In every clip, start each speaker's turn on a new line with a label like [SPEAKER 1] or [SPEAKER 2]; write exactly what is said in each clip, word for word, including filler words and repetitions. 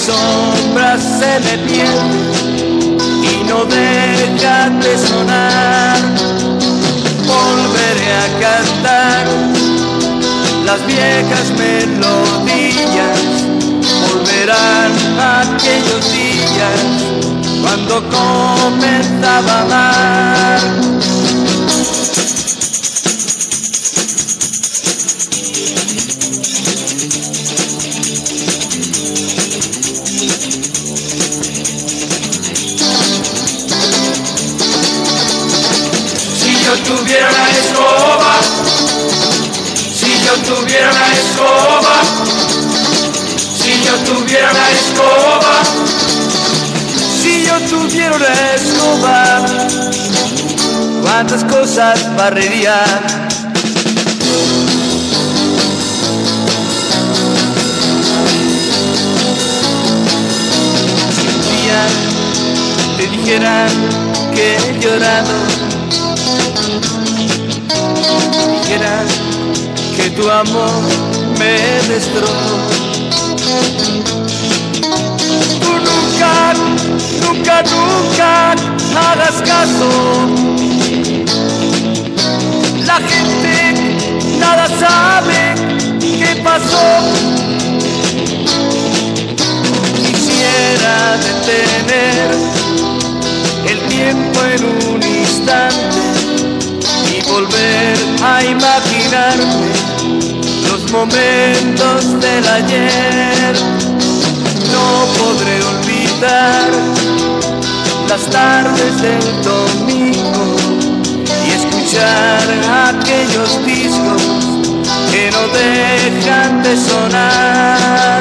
[SPEAKER 1] sombra se me pierde y no deja de sonar. Volveré a cantar las viejas melodías, volverán aquellos días cuando comenzaba a amar. Si yo tuviera una escoba, si yo tuviera una escoba, si yo tuviera una escoba, si yo tuviera una escoba, cuántas cosas barrería. Si un día te dijeran que he llorado, dijeran que tu amor me destrozó, tú nunca, nunca, nunca hagas caso. La gente nada sabe qué pasó. Quisiera detener el tiempo en un instante y volver a imaginarme los momentos del ayer. No podré olvidar las tardes del domingo y escuchar aquellos discos que no dejan de sonar.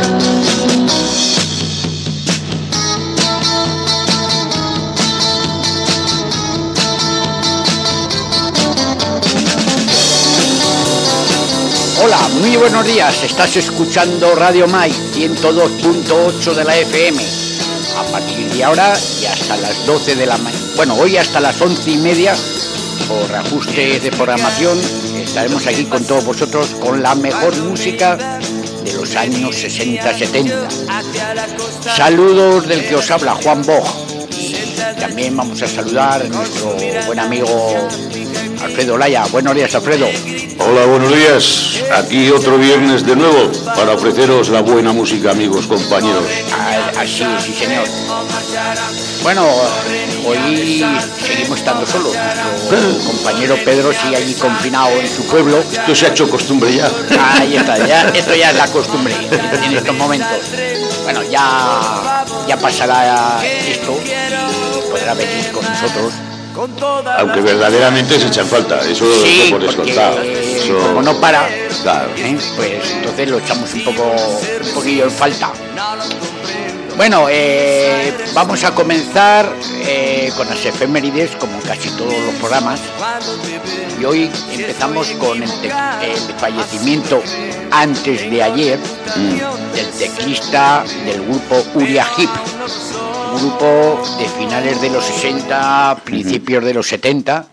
[SPEAKER 2] Hola, muy buenos días. Estás escuchando Radio Mai ciento dos punto ocho de la F M. A partir de ahora y hasta las doce de la mañana. Bueno, hoy hasta las once y media, por ajustes de programación, estaremos aquí con todos vosotros con la mejor música de los años sesenta setenta. Saludos del que os habla, Juan Boj. Y también vamos a saludar a nuestro buen amigo Alfredo Laya. Buenos días, Alfredo.
[SPEAKER 3] Hola, buenos días. Aquí otro viernes de nuevo para ofreceros la buena música, amigos, compañeros.
[SPEAKER 2] Así, sí, señor. Bueno, hoy seguimos estando solos. Nuestro compañero Pedro sigue allí confinado en su pueblo.
[SPEAKER 3] Esto se ha hecho costumbre ya.
[SPEAKER 2] Ahí está, ya, esto ya es la costumbre en estos momentos. Bueno, ya, ya pasará esto y podrá venir con nosotros.
[SPEAKER 3] Aunque verdaderamente se echan falta, eso lo
[SPEAKER 2] sí,
[SPEAKER 3] por descontado.
[SPEAKER 2] Eh,
[SPEAKER 3] eso...
[SPEAKER 2] Como no para,
[SPEAKER 3] claro.
[SPEAKER 2] ¿eh? Pues entonces lo echamos un poco, un poquillo en falta. Bueno, eh, vamos a comenzar eh, con las efemérides, como casi todos los programas. Y hoy empezamos con el, te- el fallecimiento antes de ayer mm. del teclista del grupo Uriah Heep. Un grupo de finales de los sesenta, principios uh-huh. de los setenta,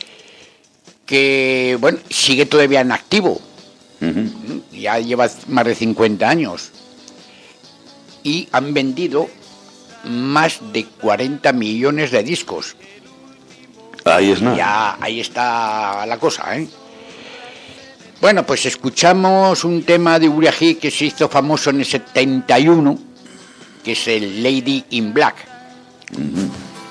[SPEAKER 2] que, bueno, sigue todavía en activo. Uh-huh. Ya lleva más de cincuenta años. Y han vendido más de cuarenta millones de discos.
[SPEAKER 3] Ahí es nada.
[SPEAKER 2] Ya, ahí está la cosa, ¿eh? Bueno, pues escuchamos un tema de Uriah Heep que se hizo famoso en el setenta y uno, que es el Lady in Black. Mm-hmm.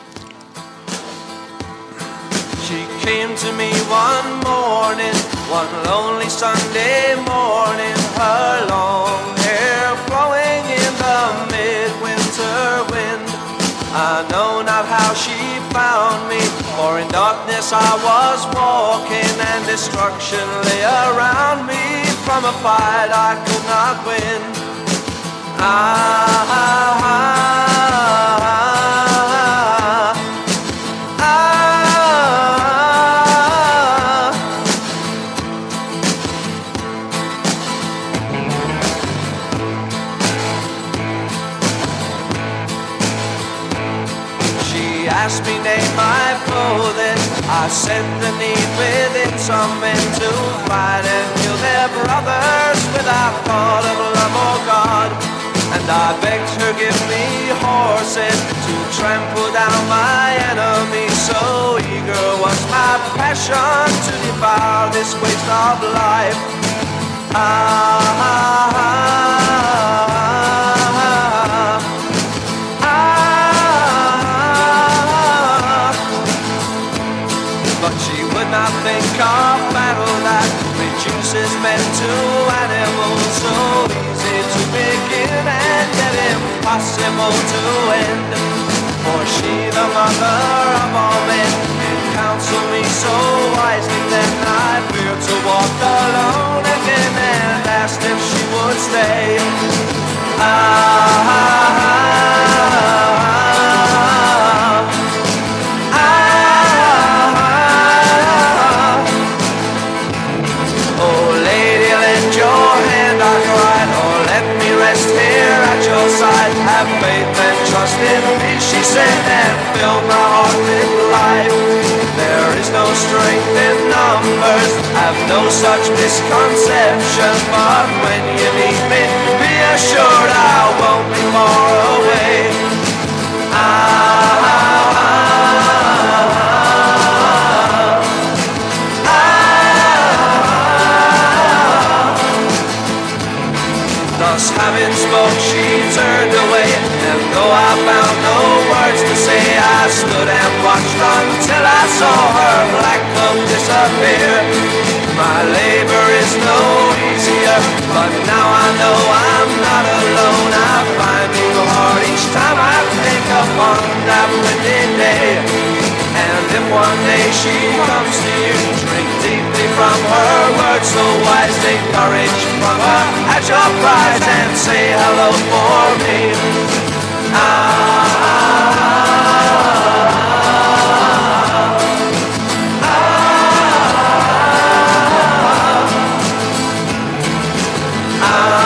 [SPEAKER 1] She came to me one morning, one lonely Sunday morning, her long hair flowing in the midwinter wind. I know not how she found me, for in darkness I was walking and destruction lay around me from a fight I could not win. Ah, ah, ah, ah, ah. She asked me name my clothing, I said the need within some men to fight and kill their brothers without thought of love or God. And I begged her give me horses to trample down my enemies. So eager was my passion to devour this waste of life. Ah, ah, ah, ah, ah. But she would not think of battle that reduces men to animals. So easy to begin and yet impossible to end. For she, the mother of all men, did counsel me so wisely. Then I feared to walk alone again and asked if she would stay. Ah, ah, ah, ah, ah. Oh, lady, lend your hand, I cried, or let me rest here at your side. Have faith and trust in me, she said, and fill my heart with life. There is no strength in numbers, have no such misconception. But when you need me, be assured I won't be far away. Ah, ah, ah, ah, ah. Thus having spoke, she turned away, and though I found no words to say, I stood and watched until I saw her black cloak disappear. My labor is no easier, but now I know I'm not alone. I find new heart each time I think upon that windy day. And if one day she comes to you, drink deeply from her words so wise, take courage from her at your prize and say hello for me. Ah, ah, ah, ah,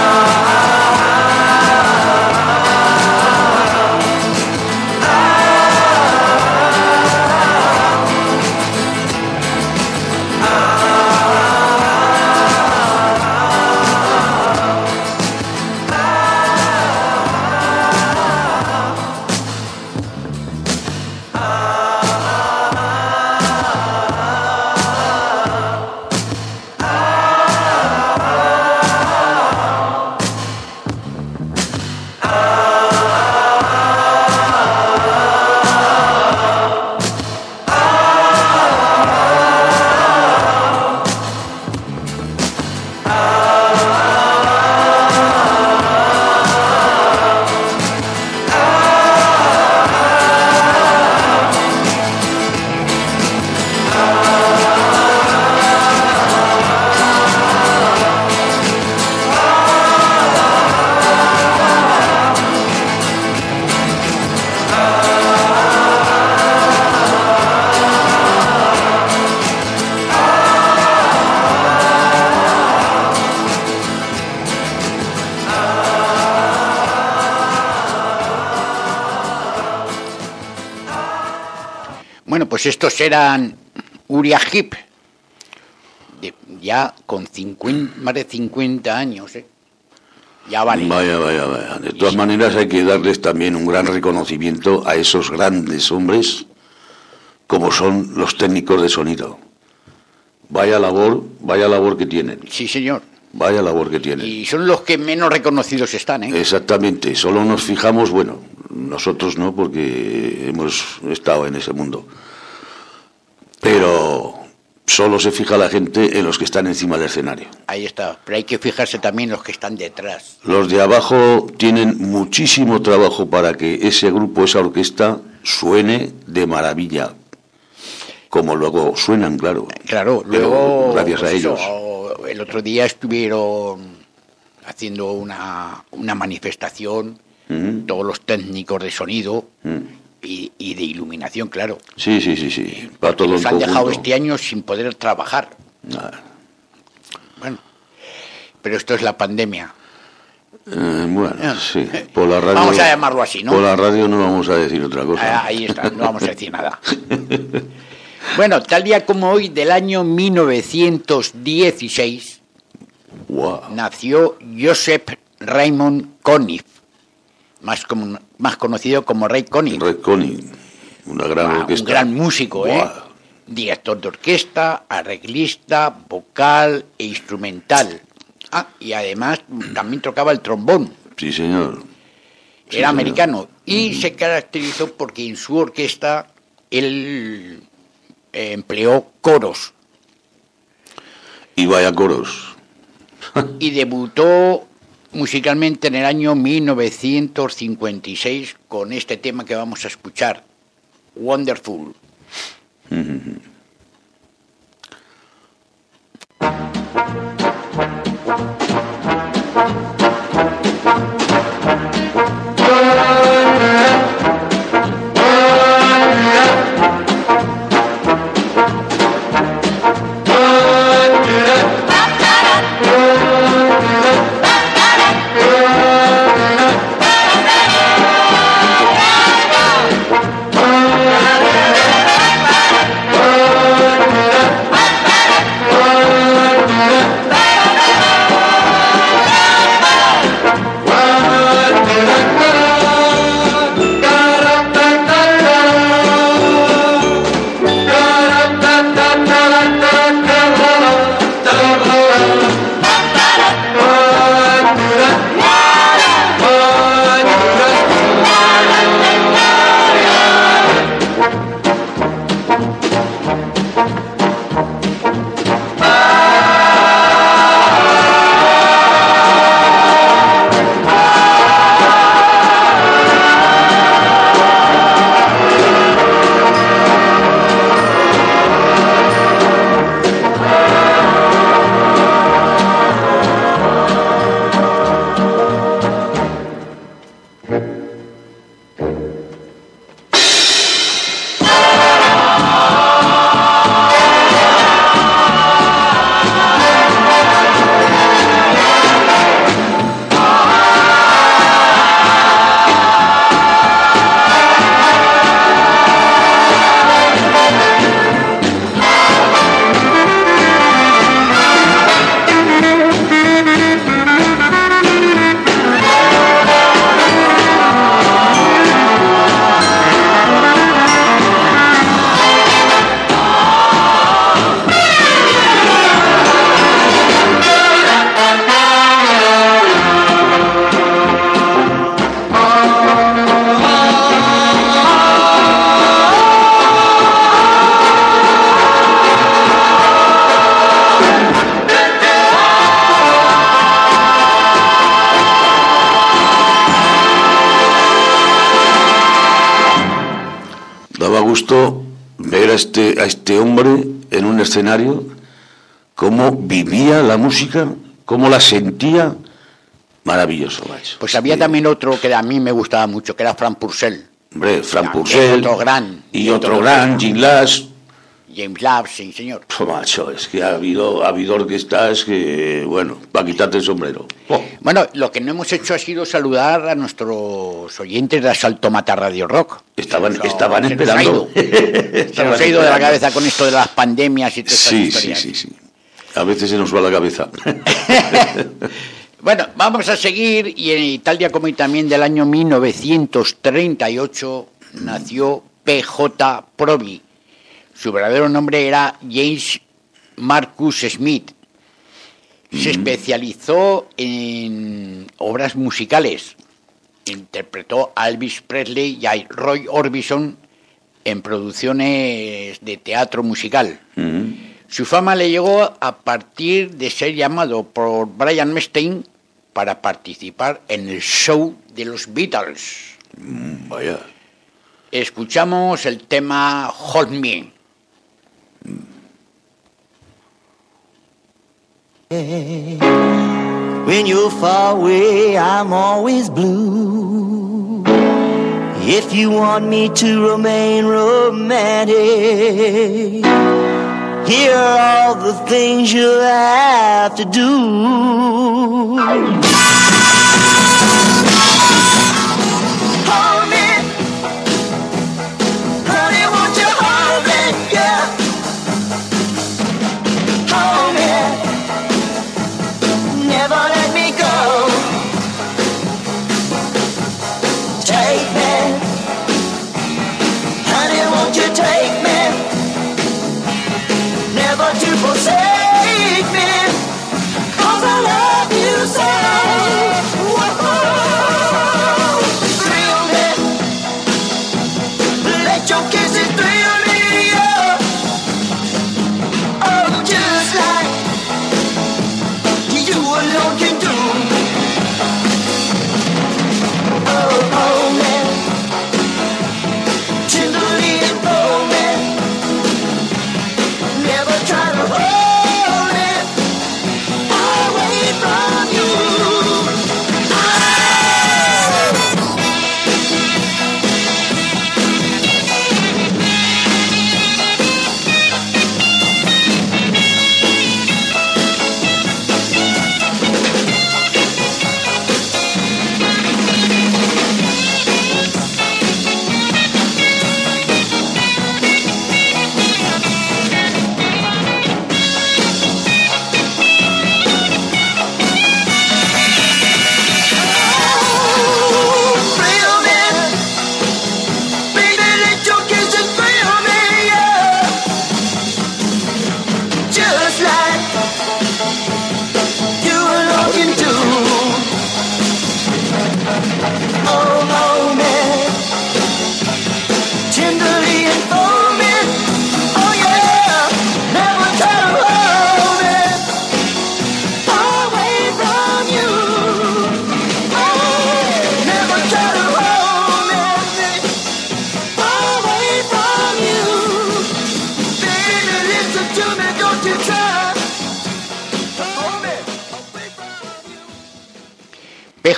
[SPEAKER 2] Bueno, pues estos eran Uriah Heep, de, ya con cincuenta, más de cincuenta años, ¿eh? Ya vale.
[SPEAKER 3] Vaya, vaya, vaya. De todas maneras hay que darles también un gran reconocimiento a esos grandes hombres como son los técnicos de sonido. Vaya labor, vaya labor que tienen.
[SPEAKER 2] Sí, señor.
[SPEAKER 3] Vaya labor que tienen.
[SPEAKER 2] Y son los que menos reconocidos están, ¿eh?
[SPEAKER 3] Exactamente. Solo nos fijamos, bueno, nosotros no, porque hemos estado en ese mundo. Pero solo se fija la gente en los que están encima del escenario.
[SPEAKER 2] Ahí está. Pero hay que fijarse también en los que están detrás.
[SPEAKER 3] Los de abajo tienen muchísimo trabajo para que ese grupo, esa orquesta, suene de maravilla. Como luego suenan, claro.
[SPEAKER 2] Claro, luego,
[SPEAKER 3] gracias a
[SPEAKER 2] pues
[SPEAKER 3] ellos.
[SPEAKER 2] Eso, el otro día estuvieron haciendo una, una manifestación, mm. todos los técnicos de sonido mm. y, y de iluminación, claro.
[SPEAKER 3] Sí, sí, sí, sí. Para todo
[SPEAKER 2] nos han dejado este año sin poder trabajar.
[SPEAKER 3] Ah.
[SPEAKER 2] Bueno, pero esto es la pandemia.
[SPEAKER 3] Eh, bueno, ah. sí. Por la radio,
[SPEAKER 2] vamos a llamarlo así, ¿no?
[SPEAKER 3] Por la radio no vamos a decir otra cosa.
[SPEAKER 2] Ah, ahí está, no vamos a decir nada. Bueno, tal día como hoy, del año mil novecientos dieciséis,
[SPEAKER 3] wow.
[SPEAKER 2] nació Joseph Raymond Conniff, más, como, más conocido como Ray Conniff.
[SPEAKER 3] Ray Conniff, una gran
[SPEAKER 2] ah,
[SPEAKER 3] orquesta.
[SPEAKER 2] Un gran músico, Buah. ¿eh? Director de orquesta, arreglista, vocal e instrumental. Ah, y además también tocaba el trombón.
[SPEAKER 3] Sí, señor. Sí,
[SPEAKER 2] Era
[SPEAKER 3] señor.
[SPEAKER 2] americano y mm. se caracterizó porque en su orquesta él eh, empleó coros.
[SPEAKER 3] Y vaya coros.
[SPEAKER 2] Y debutó musicalmente en el año mil novecientos cincuenta y seis con este tema que vamos a escuchar, Wonderful.
[SPEAKER 3] Mm-hmm. Gusto ver a este, a este hombre en un escenario, cómo vivía la música, cómo la sentía, maravilloso. Macho.
[SPEAKER 2] Pues había sí. también otro que a mí me gustaba mucho, que era Frank Purcell.
[SPEAKER 3] Hombre, Frank Purcell.
[SPEAKER 2] Otro gran.
[SPEAKER 3] Y otro, otro gran, Jim Lass.
[SPEAKER 2] James Love, sí, señor.
[SPEAKER 3] Oh, macho, es que ha habido, ha habido orquestas que, bueno, para quitarte el sombrero. Oh.
[SPEAKER 2] Bueno, lo que no hemos hecho ha sido saludar a nuestros oyentes de Asalto Mata Radio Rock.
[SPEAKER 3] Estaban,
[SPEAKER 2] nos,
[SPEAKER 3] estaban
[SPEAKER 2] se
[SPEAKER 3] esperando.
[SPEAKER 2] Nos se
[SPEAKER 3] estaban
[SPEAKER 2] nos ha ido de la cabeza con esto de las pandemias y todas estas
[SPEAKER 3] sí,
[SPEAKER 2] historias.
[SPEAKER 3] Sí, sí, sí. A veces se nos va la cabeza.
[SPEAKER 2] Bueno, vamos a seguir, y en tal día como hoy también del año mil novecientos treinta y ocho nació P J Proby. Su verdadero nombre era James Marcus Smith. Se especializó en obras musicales. Interpretó a Elvis Presley y a Roy Orbison en producciones de teatro musical.
[SPEAKER 3] Mm-hmm.
[SPEAKER 2] Su fama le llegó a partir de ser llamado por Brian Epstein para participar en el show de los Beatles.
[SPEAKER 3] Mm, vaya.
[SPEAKER 2] Escuchamos el tema Hold Me.
[SPEAKER 4] When you're far away, I'm always blue. If you want me to remain romantic, here are all the things you'll have to do. Hold me, honey, won't you hold me, yeah. Hold me, never let me go.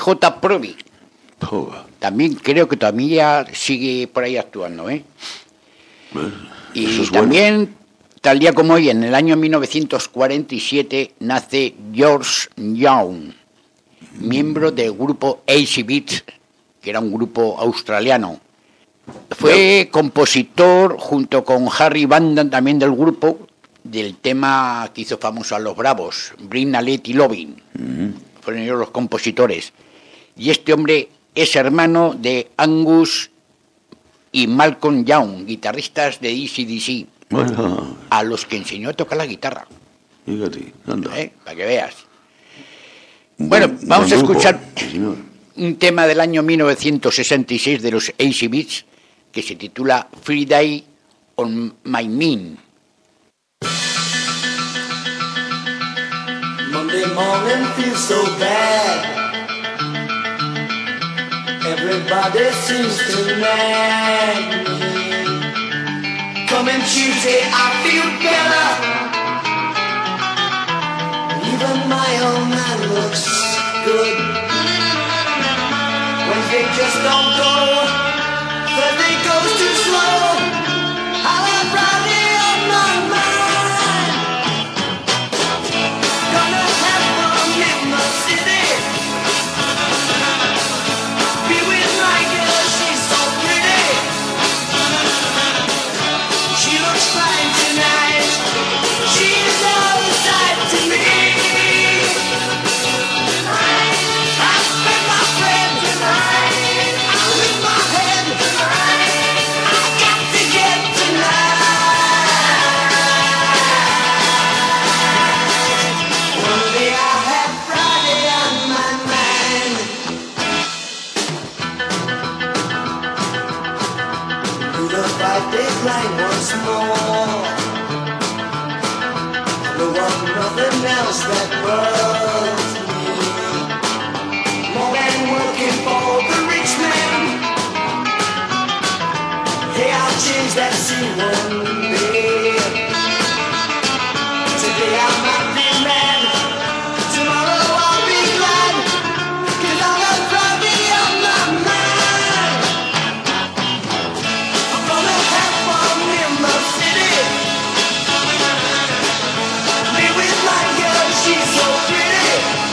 [SPEAKER 2] J. Proby.
[SPEAKER 3] Oh,
[SPEAKER 2] También creo que todavía sigue por ahí actuando, ¿eh?
[SPEAKER 3] eh,
[SPEAKER 2] Y
[SPEAKER 3] eso es
[SPEAKER 2] también,
[SPEAKER 3] bueno.
[SPEAKER 2] tal día como hoy, en el año mil novecientos cuarenta y siete, nace George Young, miembro del grupo A C Beats, que era un grupo australiano. Fue compositor, junto con Harry Vanden, también del grupo, del tema que hizo famoso a los Bravos, Bring a Lady Lovin'.
[SPEAKER 3] Mm.
[SPEAKER 2] Fueron ellos los compositores. Y este hombre es hermano de Angus y Malcolm Young, guitarristas de D C D C,
[SPEAKER 3] Bueno,
[SPEAKER 2] a los que enseñó a tocar la guitarra,
[SPEAKER 3] fíjate, anda.
[SPEAKER 2] ¿eh? Para que veas.
[SPEAKER 3] Un
[SPEAKER 2] Bueno,
[SPEAKER 3] buen-
[SPEAKER 2] vamos
[SPEAKER 3] buen
[SPEAKER 2] a
[SPEAKER 3] grupo.
[SPEAKER 2] escuchar
[SPEAKER 3] Sí, señor.
[SPEAKER 2] un tema del año mil novecientos sesenta y seis de los A C Beats que se titula Free Day on My Mind.
[SPEAKER 4] Monday morning feels so bad. Everybody seems to nag me. Coming Tuesday, I feel better. Even my old man looks good. Wednesday just don't go. Thursday goes too slow. I have Friday on my mind. Gonna have fun in the city. Be with my girl, she's so pretty. She looks fine tonight. She's all the sight to me. I spent my friend tonight. I'm with my head tonight. I got to get tonight. One day I'll have Friday on my mind. Through the five-day grind once more. There was nothing else that bugs me more than working for the rich man. Hey, I'll change that scene one day. Today I might be mad. Tomorrow I'll be glad. 'Cause I'll have Friday on my mind. I'm gonna have fun in the city. Be with my girl, she's so pretty.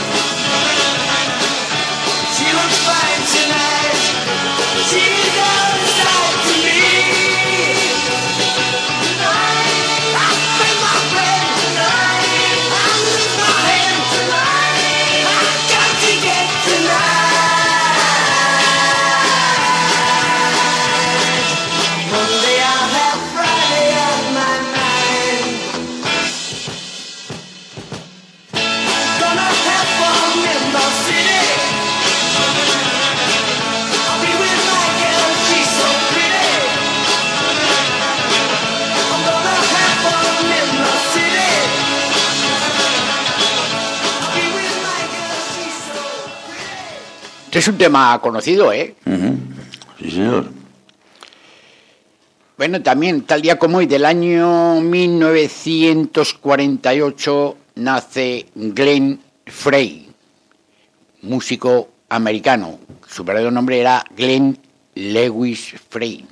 [SPEAKER 4] She looks fine tonight. She's all the sight to me. Tonight, I spend my friend tonight. I lose my head tonight. I got to get tonight. Monday I'll have Friday on my mind. Gonna have fun in the city. I'll be with my girl, she's so pretty. I'm gonna have fun in the city. I'll be with my girl, she's so pretty.
[SPEAKER 2] Este es un tema conocido, ¿eh?
[SPEAKER 3] Ujú. Sí, señor.
[SPEAKER 2] Bueno, también, tal día como hoy, del año mil novecientos cuarenta y ocho, nace Glenn Frey, músico americano. Su verdadero nombre era Glenn Lewis Frey.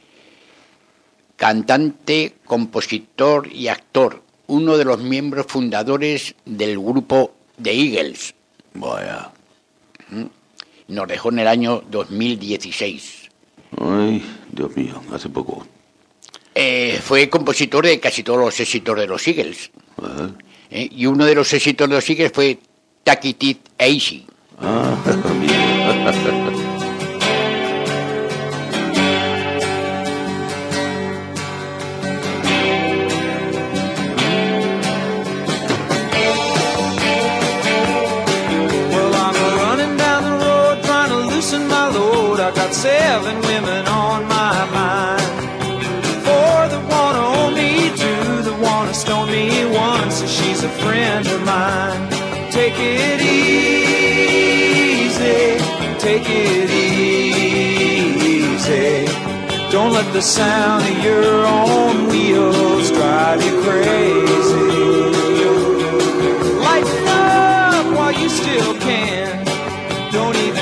[SPEAKER 2] Cantante, compositor y actor, uno de los miembros fundadores del grupo The Eagles.
[SPEAKER 3] Vaya.
[SPEAKER 2] Nos dejó en el año dos mil dieciséis.
[SPEAKER 3] Ay, Dios mío, hace poco.
[SPEAKER 2] Eh, fue compositor de casi todos los éxitos de los Eagles.
[SPEAKER 3] Ajá.
[SPEAKER 2] ¿eh? Y uno de los éxitos de los Eagles fue Take It Easy.
[SPEAKER 3] Ah, mira.
[SPEAKER 1] Well, I'm running down the road trying to loosen my load. I got seven women on my mind. Four that wanna own me, two that wanna stone me, one says she's a friend of mine. Take it easy, take it easy. Don't let the sound of your own wheels drive you crazy. Lighten up while you still can. Don't even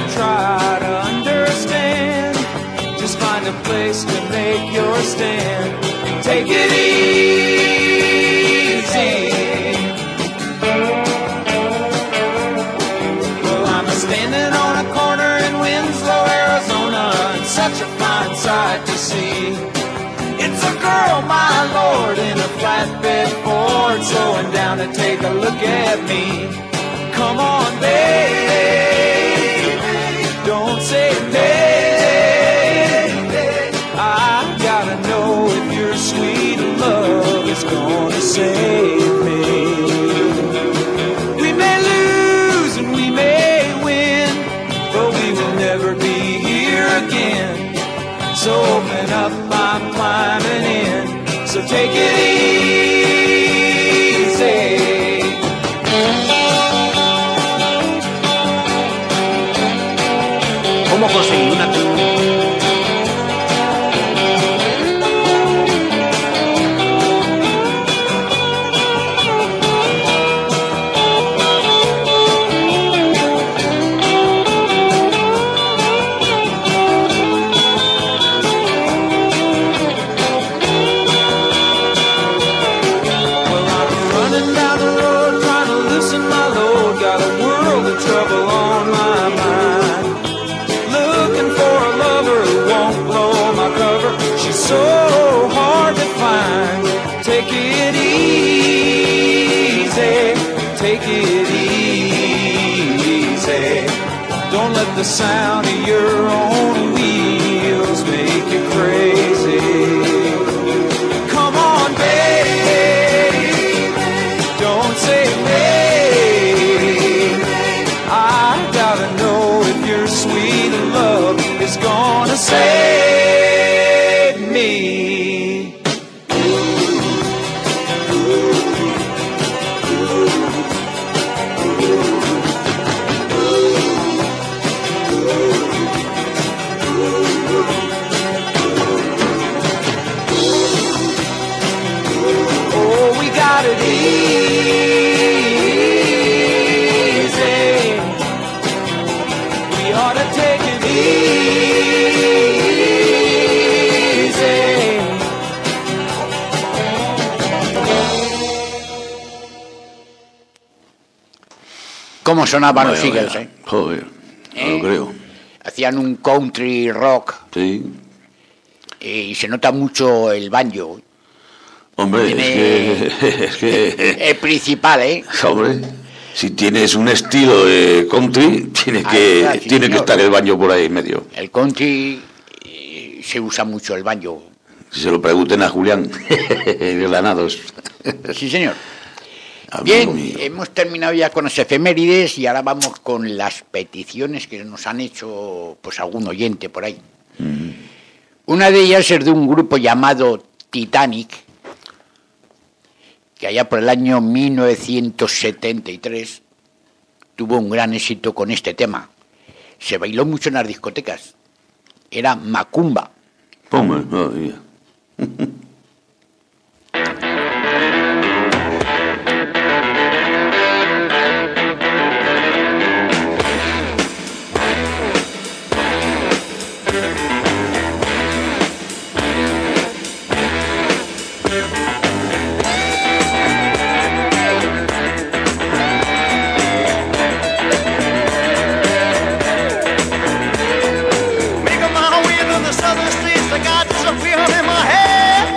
[SPEAKER 1] girl, my lord, in a flatbed Ford, slowing down to take a look at me. Come on, baby, don't say baby. I gotta know if your sweet love is gonna save me. We may lose and we may win, but we will never be here again. So open up, I'm climbing in. So take it easy.
[SPEAKER 2] ¿Cómo conseguir una?
[SPEAKER 1] So hard to find. Take it easy, take it easy. Don't let the sound of your own wheels make you crazy. Come on, baby, don't say maybe. I gotta know if your sweet love is gonna save me. Oh, we got it easy. We ought to take it easy.
[SPEAKER 2] ¿Cómo sonaban
[SPEAKER 3] Vaya,
[SPEAKER 2] los Eagles,
[SPEAKER 3] vaya.
[SPEAKER 2] eh?
[SPEAKER 3] Joder, no
[SPEAKER 2] ¿Eh?
[SPEAKER 3] lo creo.
[SPEAKER 2] Hacían un country rock
[SPEAKER 3] Sí.
[SPEAKER 2] y se nota mucho el banjo.
[SPEAKER 3] Hombre,
[SPEAKER 2] Tiene-
[SPEAKER 3] es que, es que
[SPEAKER 2] El principal, ¿eh?
[SPEAKER 3] hombre, si tienes un estilo de country, tiene
[SPEAKER 2] Ahí
[SPEAKER 3] que,
[SPEAKER 2] está, sí,
[SPEAKER 3] tiene que
[SPEAKER 2] señor.
[SPEAKER 3] estar el baño por ahí en medio.
[SPEAKER 2] El country eh, se usa mucho el banjo.
[SPEAKER 3] Si se lo pregunten a Julián, de Granados.
[SPEAKER 2] Sí, señor.
[SPEAKER 3] Amigo
[SPEAKER 2] Bien,
[SPEAKER 3] mío.
[SPEAKER 2] hemos terminado ya con las efemérides y ahora vamos con las peticiones que nos han hecho pues algún oyente por ahí. Una de ellas es de un grupo llamado Titanic, que allá por el año mil novecientos setenta y tres tuvo un gran éxito con este tema. Se bailó mucho en las discotecas. Era Macumba.
[SPEAKER 3] Hombre, madre mía.
[SPEAKER 1] Making my way to the southern states, I got this feeling in my head.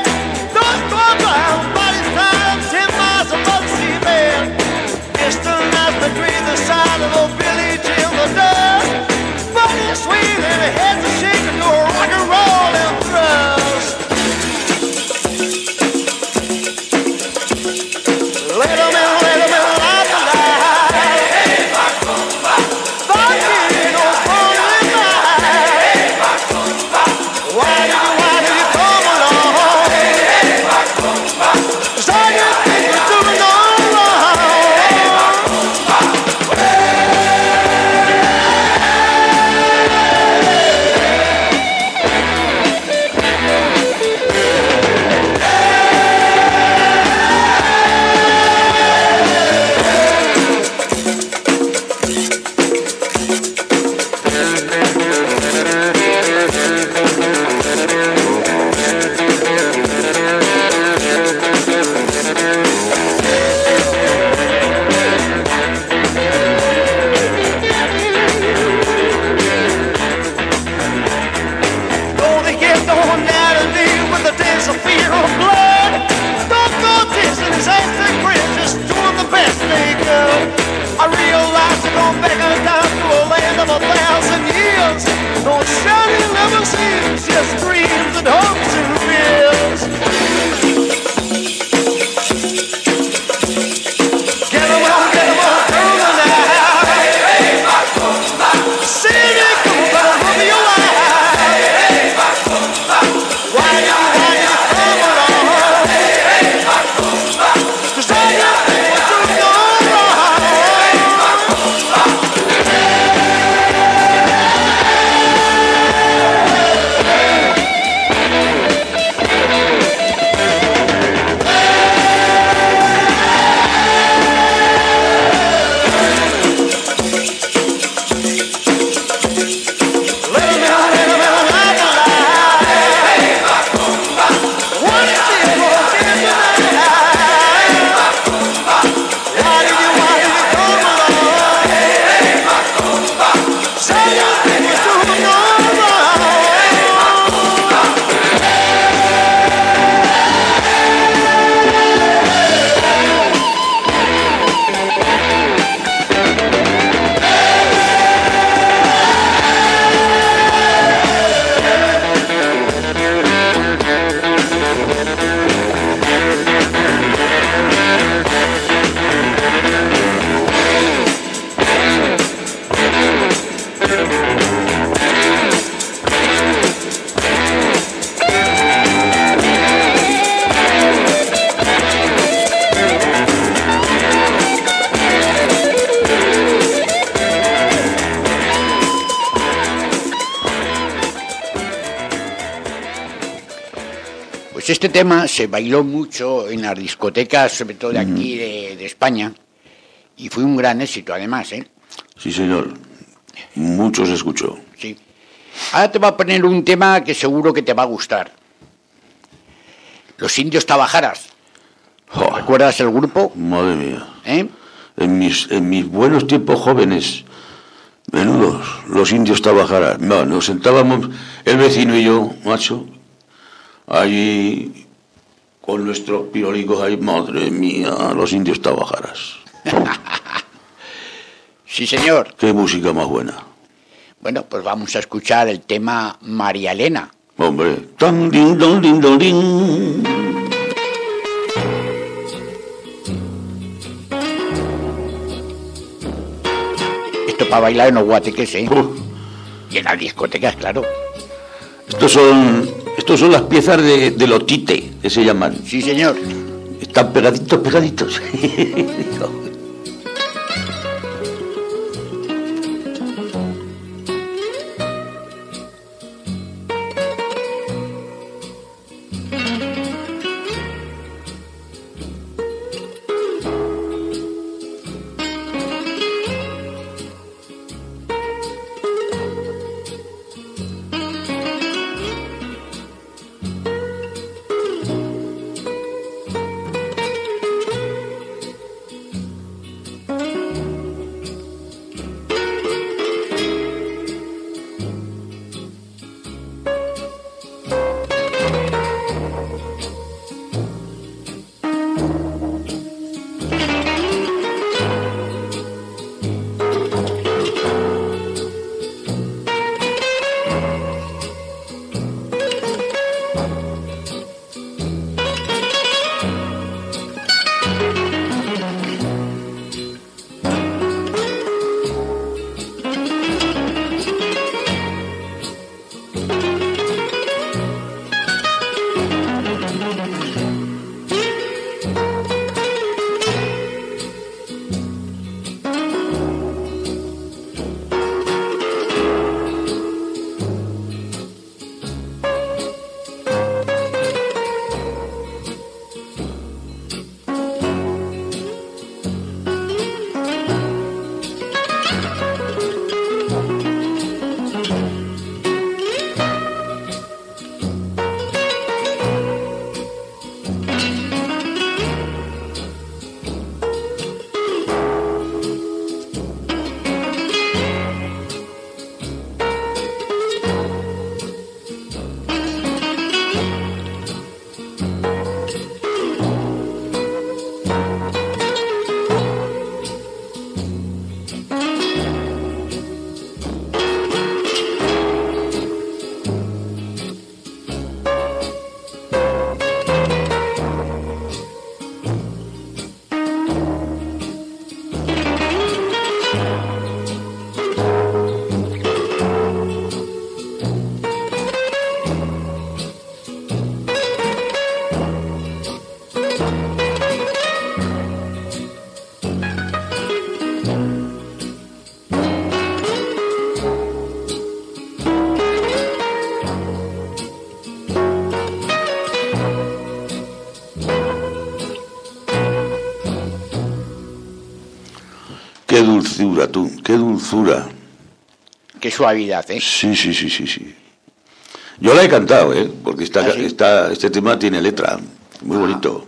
[SPEAKER 2] este tema se bailó mucho en las discotecas, sobre todo de aquí, de, de España, y fue un gran éxito además, ¿eh?
[SPEAKER 3] Sí, señor. Mucho se escuchó.
[SPEAKER 2] Sí. Ahora te voy a poner un tema que seguro que te va a gustar. Los Indios Tabajaras.
[SPEAKER 3] Oh,
[SPEAKER 2] ¿Recuerdas el grupo?
[SPEAKER 3] madre mía.
[SPEAKER 2] ¿Eh?
[SPEAKER 3] En mis, en mis buenos tiempos jóvenes, menudos, los Indios Tabajaras. No, nos sentábamos, el vecino y yo, macho, allí con nuestros piolicos ahí, madre mía, los Indios Tabajaras.
[SPEAKER 2] Sí, señor.
[SPEAKER 3] Qué música más buena.
[SPEAKER 2] Bueno, pues vamos a escuchar el tema María Elena.
[SPEAKER 3] Hombre. Tan, din, don, din, don, din.
[SPEAKER 2] Esto para bailar en los guateques, ¿eh?
[SPEAKER 3] Uf,
[SPEAKER 2] Y en las discotecas, claro.
[SPEAKER 3] estos son, estos son las piezas de, de lotite, que se llaman.
[SPEAKER 2] Sí, señor.
[SPEAKER 3] Están pegaditos, pegaditos. Qué dulzura, tú, qué dulzura.
[SPEAKER 2] Qué suavidad, ¿eh?
[SPEAKER 3] Sí, sí, sí, sí, sí. Yo la he cantado, ¿eh? Porque esta,
[SPEAKER 2] ¿Ah, sí?
[SPEAKER 3] esta, este tema tiene letra, muy bonito.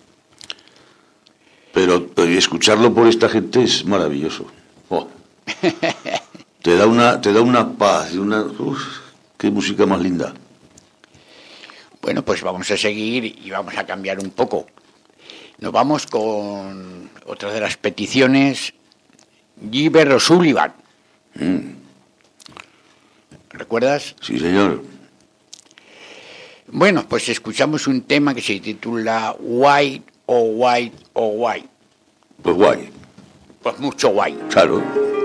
[SPEAKER 3] Pero, pero escucharlo por esta gente es maravilloso. Oh. Te da una, te da una paz y una, uf, qué música más linda.
[SPEAKER 2] Bueno, pues vamos a seguir y vamos a cambiar un poco. Nos vamos con otra de las peticiones, Gilbert O'Sullivan.
[SPEAKER 3] Mm.
[SPEAKER 2] ¿Recuerdas?
[SPEAKER 3] Sí, señor.
[SPEAKER 2] Bueno, pues escuchamos un tema que se titula White, oh White, oh White.
[SPEAKER 3] Pues guay,
[SPEAKER 2] Pues mucho guay.
[SPEAKER 3] claro.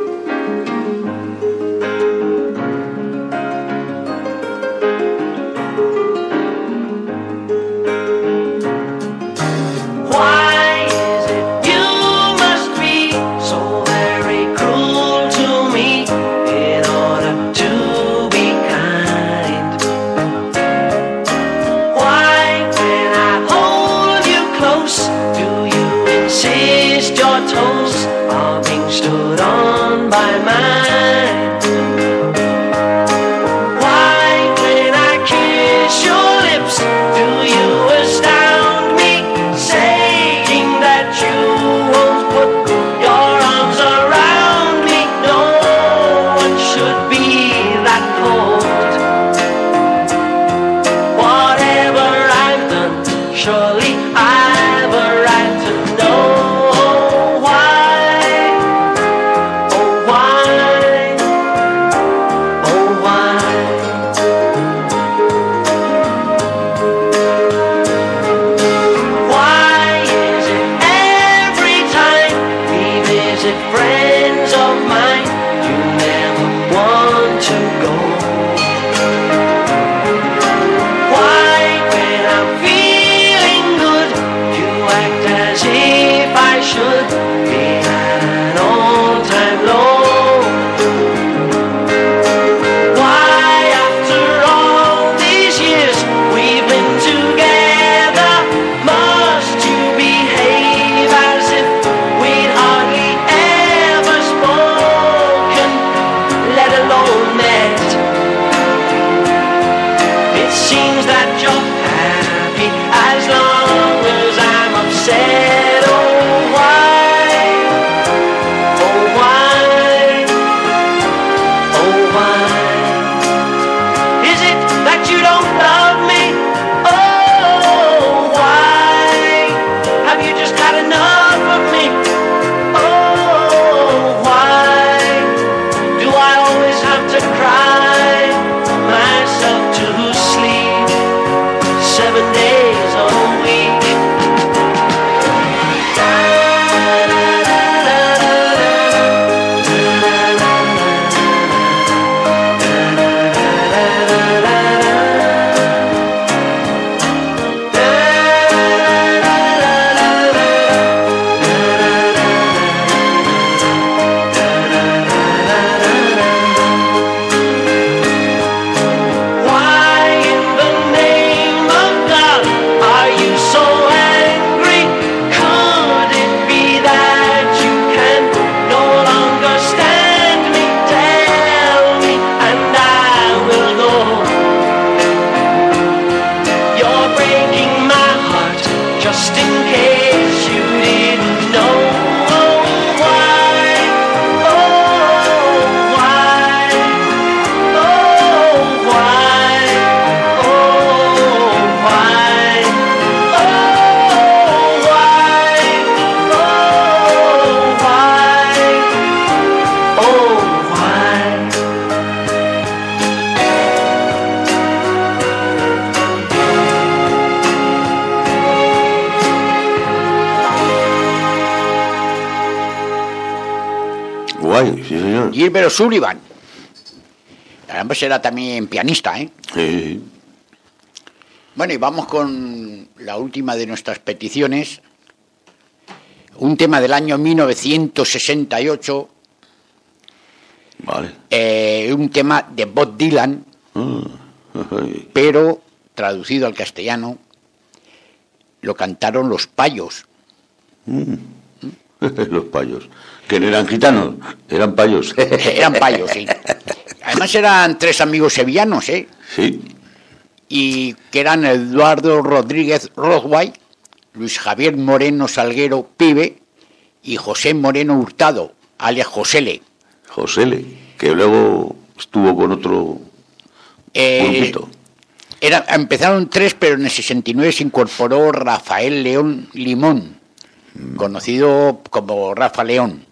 [SPEAKER 1] Why is it you must be so very cruel to me in order to be kind? Why, when insist your toes are being stood on by mine. Why, when I kiss your lips, do you astound me, saying that you won't put your arms around me? No one should be that cold. Whatever I've done, surely I've a right to know why. Oh why, oh why. Why is it every time we visit friends of mine, you never want to go? Why, when I'm feeling good, you act as if I should be at an all-time low? Why, after all these years we've been together, must you behave as if we'd hardly ever spoken, let alone met? It seems that you're happy as long as I'm upset. Oh why, oh why, oh why is it that you don't love me? Oh why have you just had enough of me? Oh why do I always have to cry myself to sleep seven days a week? Why in the name of God are you so angry? Could it be that you can no longer stand me? Tell me and I will go. You're breaking my heart just in case you didn't know. Oh why, oh why, oh why, oh why, oh why, oh why, oh why.
[SPEAKER 3] Guay, sí señor.
[SPEAKER 2] Gilbert O'Sullivan. Además era también pianista, ¿eh?
[SPEAKER 3] Sí.
[SPEAKER 2] Bueno, y vamos con la última de nuestras peticiones. Un tema del año mil novecientos sesenta y ocho,
[SPEAKER 3] Vale.
[SPEAKER 2] eh, un tema de Bob Dylan,
[SPEAKER 3] Ah, ay.
[SPEAKER 2] pero traducido al castellano, lo cantaron los Payos.
[SPEAKER 3] Los payos. Que no eran gitanos, eran payos.
[SPEAKER 2] Eran Payos, sí. Además eran tres amigos sevillanos, ¿eh?
[SPEAKER 3] Sí.
[SPEAKER 2] Y que eran Eduardo Rodríguez Rothway, Luis Javier Moreno Salguero Pibe y José Moreno Hurtado, alias Josele.
[SPEAKER 3] Josele, que luego estuvo con otro
[SPEAKER 2] Eh,
[SPEAKER 3] grupito.
[SPEAKER 2] era, empezaron tres, pero en el sesenta y nueve se incorporó Rafael León Limón, conocido como Rafa León.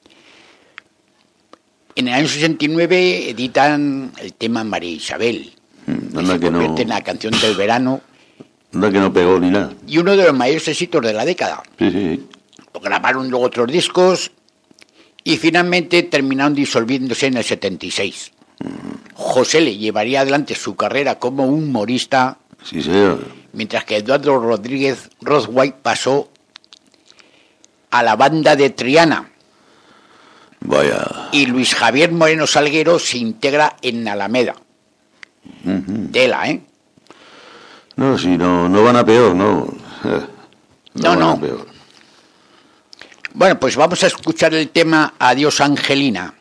[SPEAKER 2] En el año sesenta y nueve editan el tema María Isabel,
[SPEAKER 3] Mm,
[SPEAKER 2] que
[SPEAKER 3] Anda
[SPEAKER 2] se
[SPEAKER 3] que no,
[SPEAKER 2] convierte en la canción del verano
[SPEAKER 3] anda que no pegó ni nada.
[SPEAKER 2] y uno de los mayores éxitos de la década.
[SPEAKER 3] Sí, sí.
[SPEAKER 2] Grabaron luego otros discos y finalmente terminaron disolviéndose en el setenta y seis. José le llevaría adelante su carrera como humorista,
[SPEAKER 3] Sí, señor.
[SPEAKER 2] mientras que Eduardo Rodríguez Rothway pasó a la banda de Triana
[SPEAKER 3] Vaya.
[SPEAKER 2] y Luis Javier Moreno Salguero se integra en Alameda.
[SPEAKER 3] Ujú.
[SPEAKER 2] Tela, ¿eh?
[SPEAKER 3] No, si no, no van a peor, no. Eh,
[SPEAKER 2] No,
[SPEAKER 3] van
[SPEAKER 2] no.
[SPEAKER 3] a peor.
[SPEAKER 2] Bueno, pues vamos a escuchar el tema Adiós Angelina.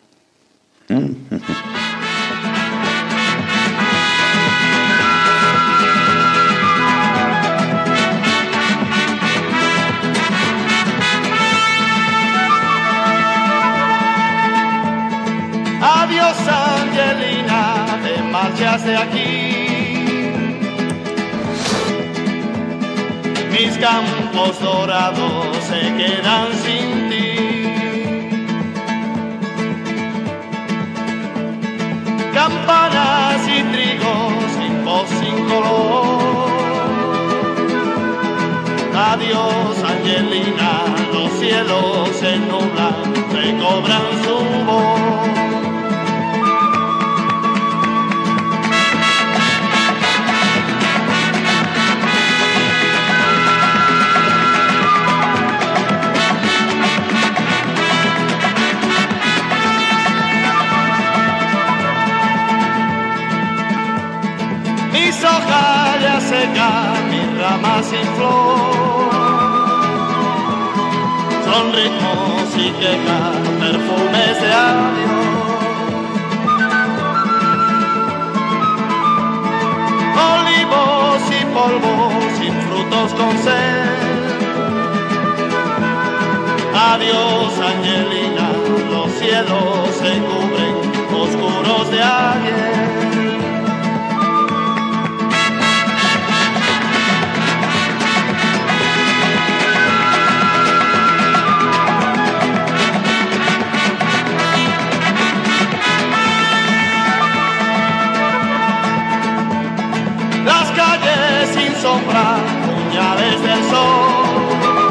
[SPEAKER 5] Adiós Angelina, te marchas de aquí. Mis campos dorados se quedan sin ti. Campanas y trigo sin voz, sin color. Adiós Angelina, los cielos se nublan, recobran su voz. Mis hojas ya secan, mis ramas sin flor. Son ritmos y quejas, perfumes de adiós. Olivos y polvos, sin frutos con sed. Adiós Angelina, los cielos se cubren, oscuros de ayer. Sombra, puñales del sol.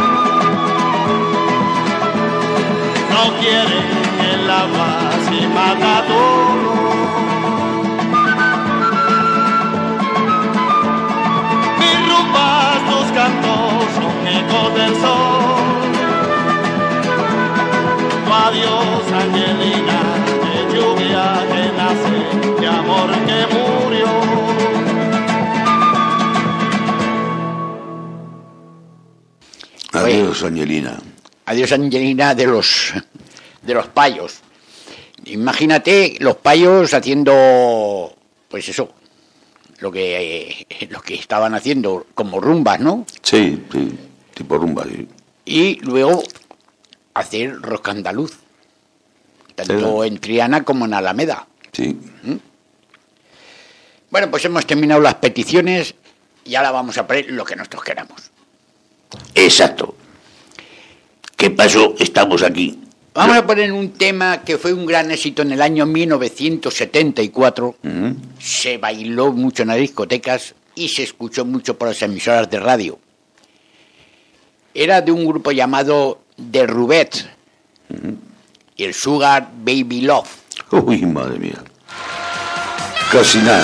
[SPEAKER 5] No quieren el agua si mata todo. Mis rumbas, tus cantos son ecos del sol. Tu adiós Angelina, de lluvia que nace, de amor que murió.
[SPEAKER 3] Adiós, Angelina.
[SPEAKER 2] Adiós, Angelina, de los de los payos. Imagínate los payos haciendo, pues eso, lo que lo que estaban haciendo como rumbas, ¿no?
[SPEAKER 3] Sí, sí, tipo rumbas, sí.
[SPEAKER 2] Y luego hacer rock andaluz, tanto sí. En Triana como en Alameda.
[SPEAKER 3] Sí.
[SPEAKER 2] ¿Mm? Bueno, pues hemos terminado las peticiones y ahora vamos a poner lo que nosotros queramos.
[SPEAKER 3] Exacto. ¿Qué pasó? Estamos aquí.
[SPEAKER 2] Vamos a poner un tema que fue un gran éxito en el año mil novecientos setenta y cuatro. Uh-huh. Se bailó mucho en las discotecas y se escuchó mucho por las emisoras de radio. Era de un grupo llamado The Rubettes. Uh-huh. Y el Sugar Baby Love.
[SPEAKER 3] Uy, madre mía. Casi nada.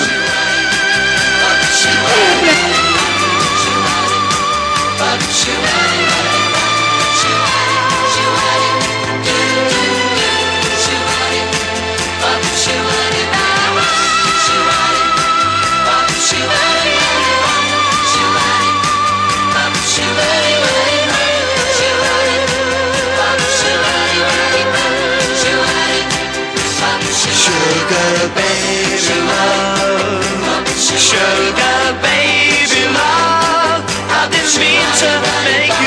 [SPEAKER 1] Sugar baby love, sugar baby love, I didn't mean to make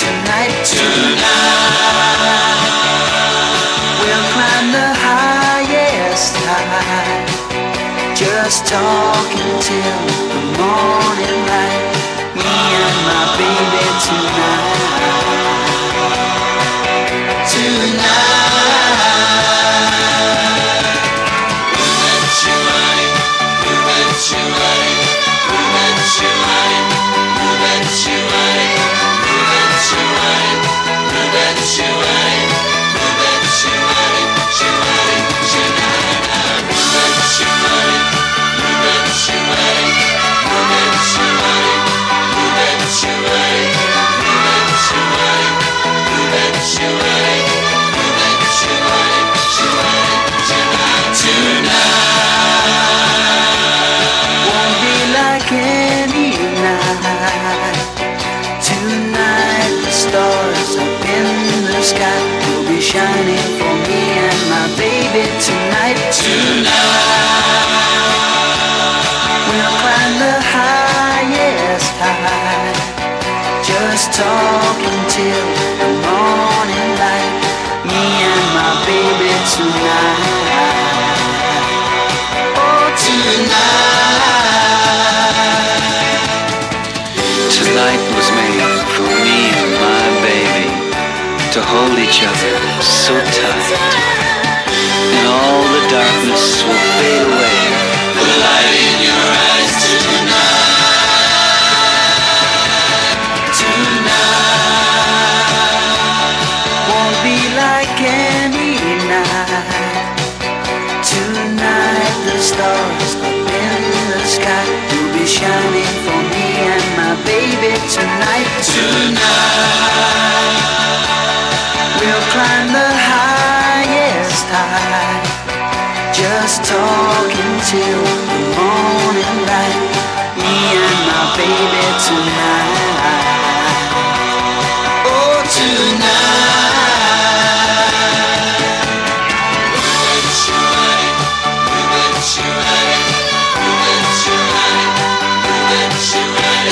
[SPEAKER 4] tonight. Tonight we'll climb the highest high. Just talking till the morning light. Me and my baby tonight. Tonight. Move it, you right. Move it, you right. Move it, you right. Move it, you right. Move it, you right. Move it, you right. You right. Tonight. Move it, you right. Move it, you right. Move it, you right. Move it, you right. Move it, you right. Move it, you right. Move it, you right. You right. Tonight. Tonight won't be like any night. Tonight the stars up in the sky will be shining for me and my baby tonight. Tonight we'll climb the highest high. Just talking till the morning light. Me and my baby tonight. Oh, tonight.
[SPEAKER 6] Tonight was made for me and my baby to hold each other so tight. And all the darkness will fade away. The light in your eyes tonight. Tonight
[SPEAKER 4] won't be like any night. Tonight the stars up in the sky will be shining for me and my baby tonight. Tonight we'll climb the highest high. Just talking till the morning light. Me and my baby tonight. Oh, tonight. Move it, you right. Move it, you right. Move it, you right. Move it, you right.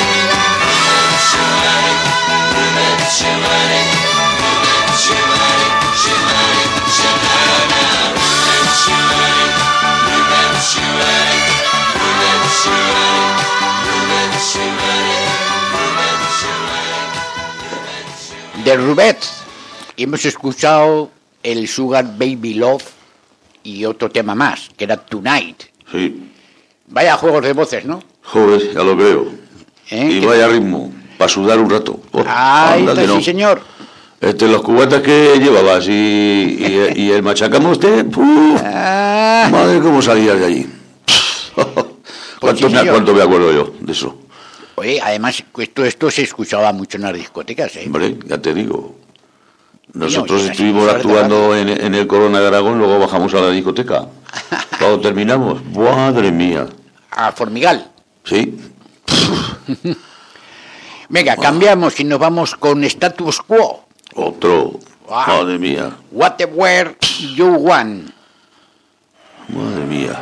[SPEAKER 4] Move it, you right. Move it, you right. You right. You right. Now. Move it, you right. Move it, you right. Move it, you right. Move it, you right. Move it, you right.
[SPEAKER 2] De Rubets hemos escuchado el Sugar Baby Love y otro tema más, que era Tonight.
[SPEAKER 3] Sí.
[SPEAKER 2] Vaya juegos de voces, ¿no?
[SPEAKER 3] Joder, ya lo creo.
[SPEAKER 2] ¿Eh?
[SPEAKER 3] Y
[SPEAKER 2] ¿Qué-
[SPEAKER 3] vaya ritmo, para sudar un rato. Oh,
[SPEAKER 2] Ahí
[SPEAKER 3] anda
[SPEAKER 2] está,
[SPEAKER 3] que no.
[SPEAKER 2] sí, señor.
[SPEAKER 3] Este, los cubatas que llevabas y, y, y el machacamos usted, ¡puf!
[SPEAKER 2] Ah,
[SPEAKER 3] Madre, cómo salías de allí. ¿Cuánto,
[SPEAKER 2] sí,
[SPEAKER 3] me,
[SPEAKER 2] señor.
[SPEAKER 3] cuánto me acuerdo yo de eso?
[SPEAKER 2] oye, además, esto, esto se escuchaba mucho en las discotecas, ¿eh?
[SPEAKER 3] Hombre, ya te digo. Nosotros
[SPEAKER 2] Coño, y las
[SPEAKER 3] estuvimos
[SPEAKER 2] emisoras de
[SPEAKER 3] actuando en, en el Corona de Aragón, luego bajamos a la discoteca. Cuando terminamos, madre mía.
[SPEAKER 2] A Formigal.
[SPEAKER 3] Sí,
[SPEAKER 2] Venga, cambiamos y nos vamos con Status Quo.
[SPEAKER 3] otro.
[SPEAKER 2] Ah.
[SPEAKER 3] Madre mía,
[SPEAKER 2] Whatever You Want.
[SPEAKER 3] madre mía.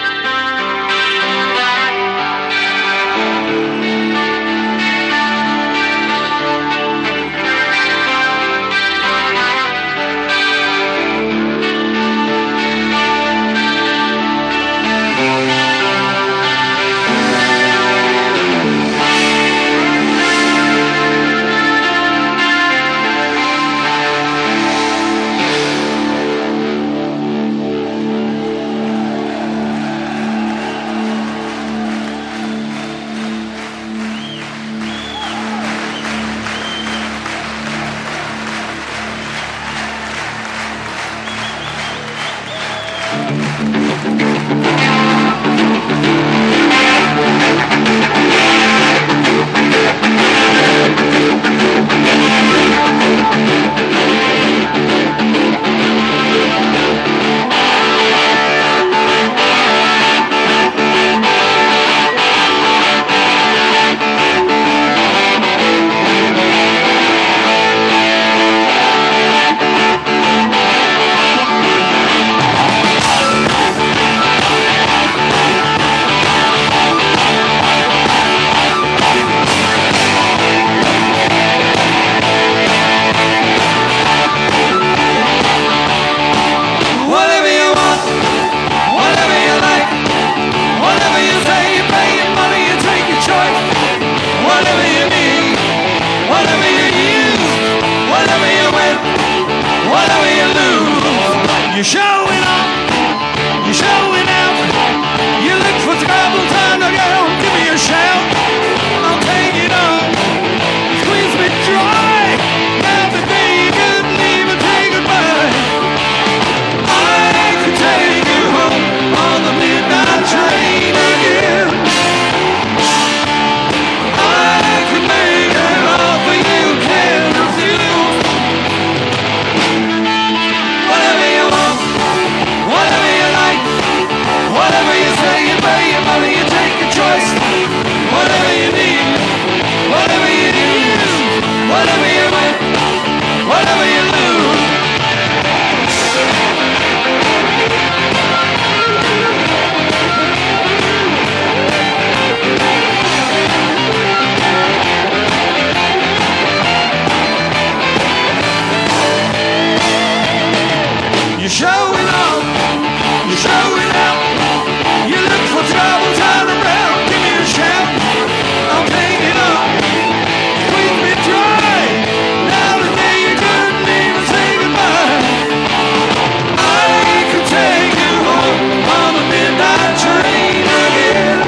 [SPEAKER 4] Tonight
[SPEAKER 1] You're showing up, you're showing out. You look for trouble, turn around, give me a shout. I'll take it on, squeeze me dry. Now the day you couldn't even say goodbye. I could take you home on the midnight train again. I could make an offer you can't refuse. Whatever you want, whatever you like, whatever you say, you pay your money, you take your choice. Whatever you need, whatever you use, whatever you win, whatever you lose. You're showing up, you're showing out. You look for trouble, turn around, give me a shout. I'll take it up, squeeze me dry. Now the day you couldn't even say goodbye. I could take you home on the midnight train again.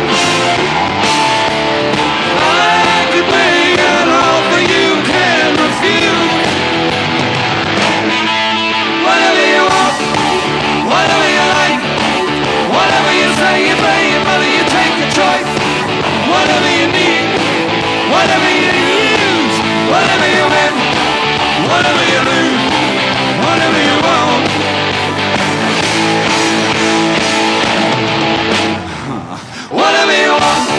[SPEAKER 1] I could make an offer you can't refuse. Whatever you want, whatever you like, whatever you say, you pay your money, you take your choice. Whatever you need, whatever you use, whatever you win, whatever you lose, whatever you want. Whatever you want.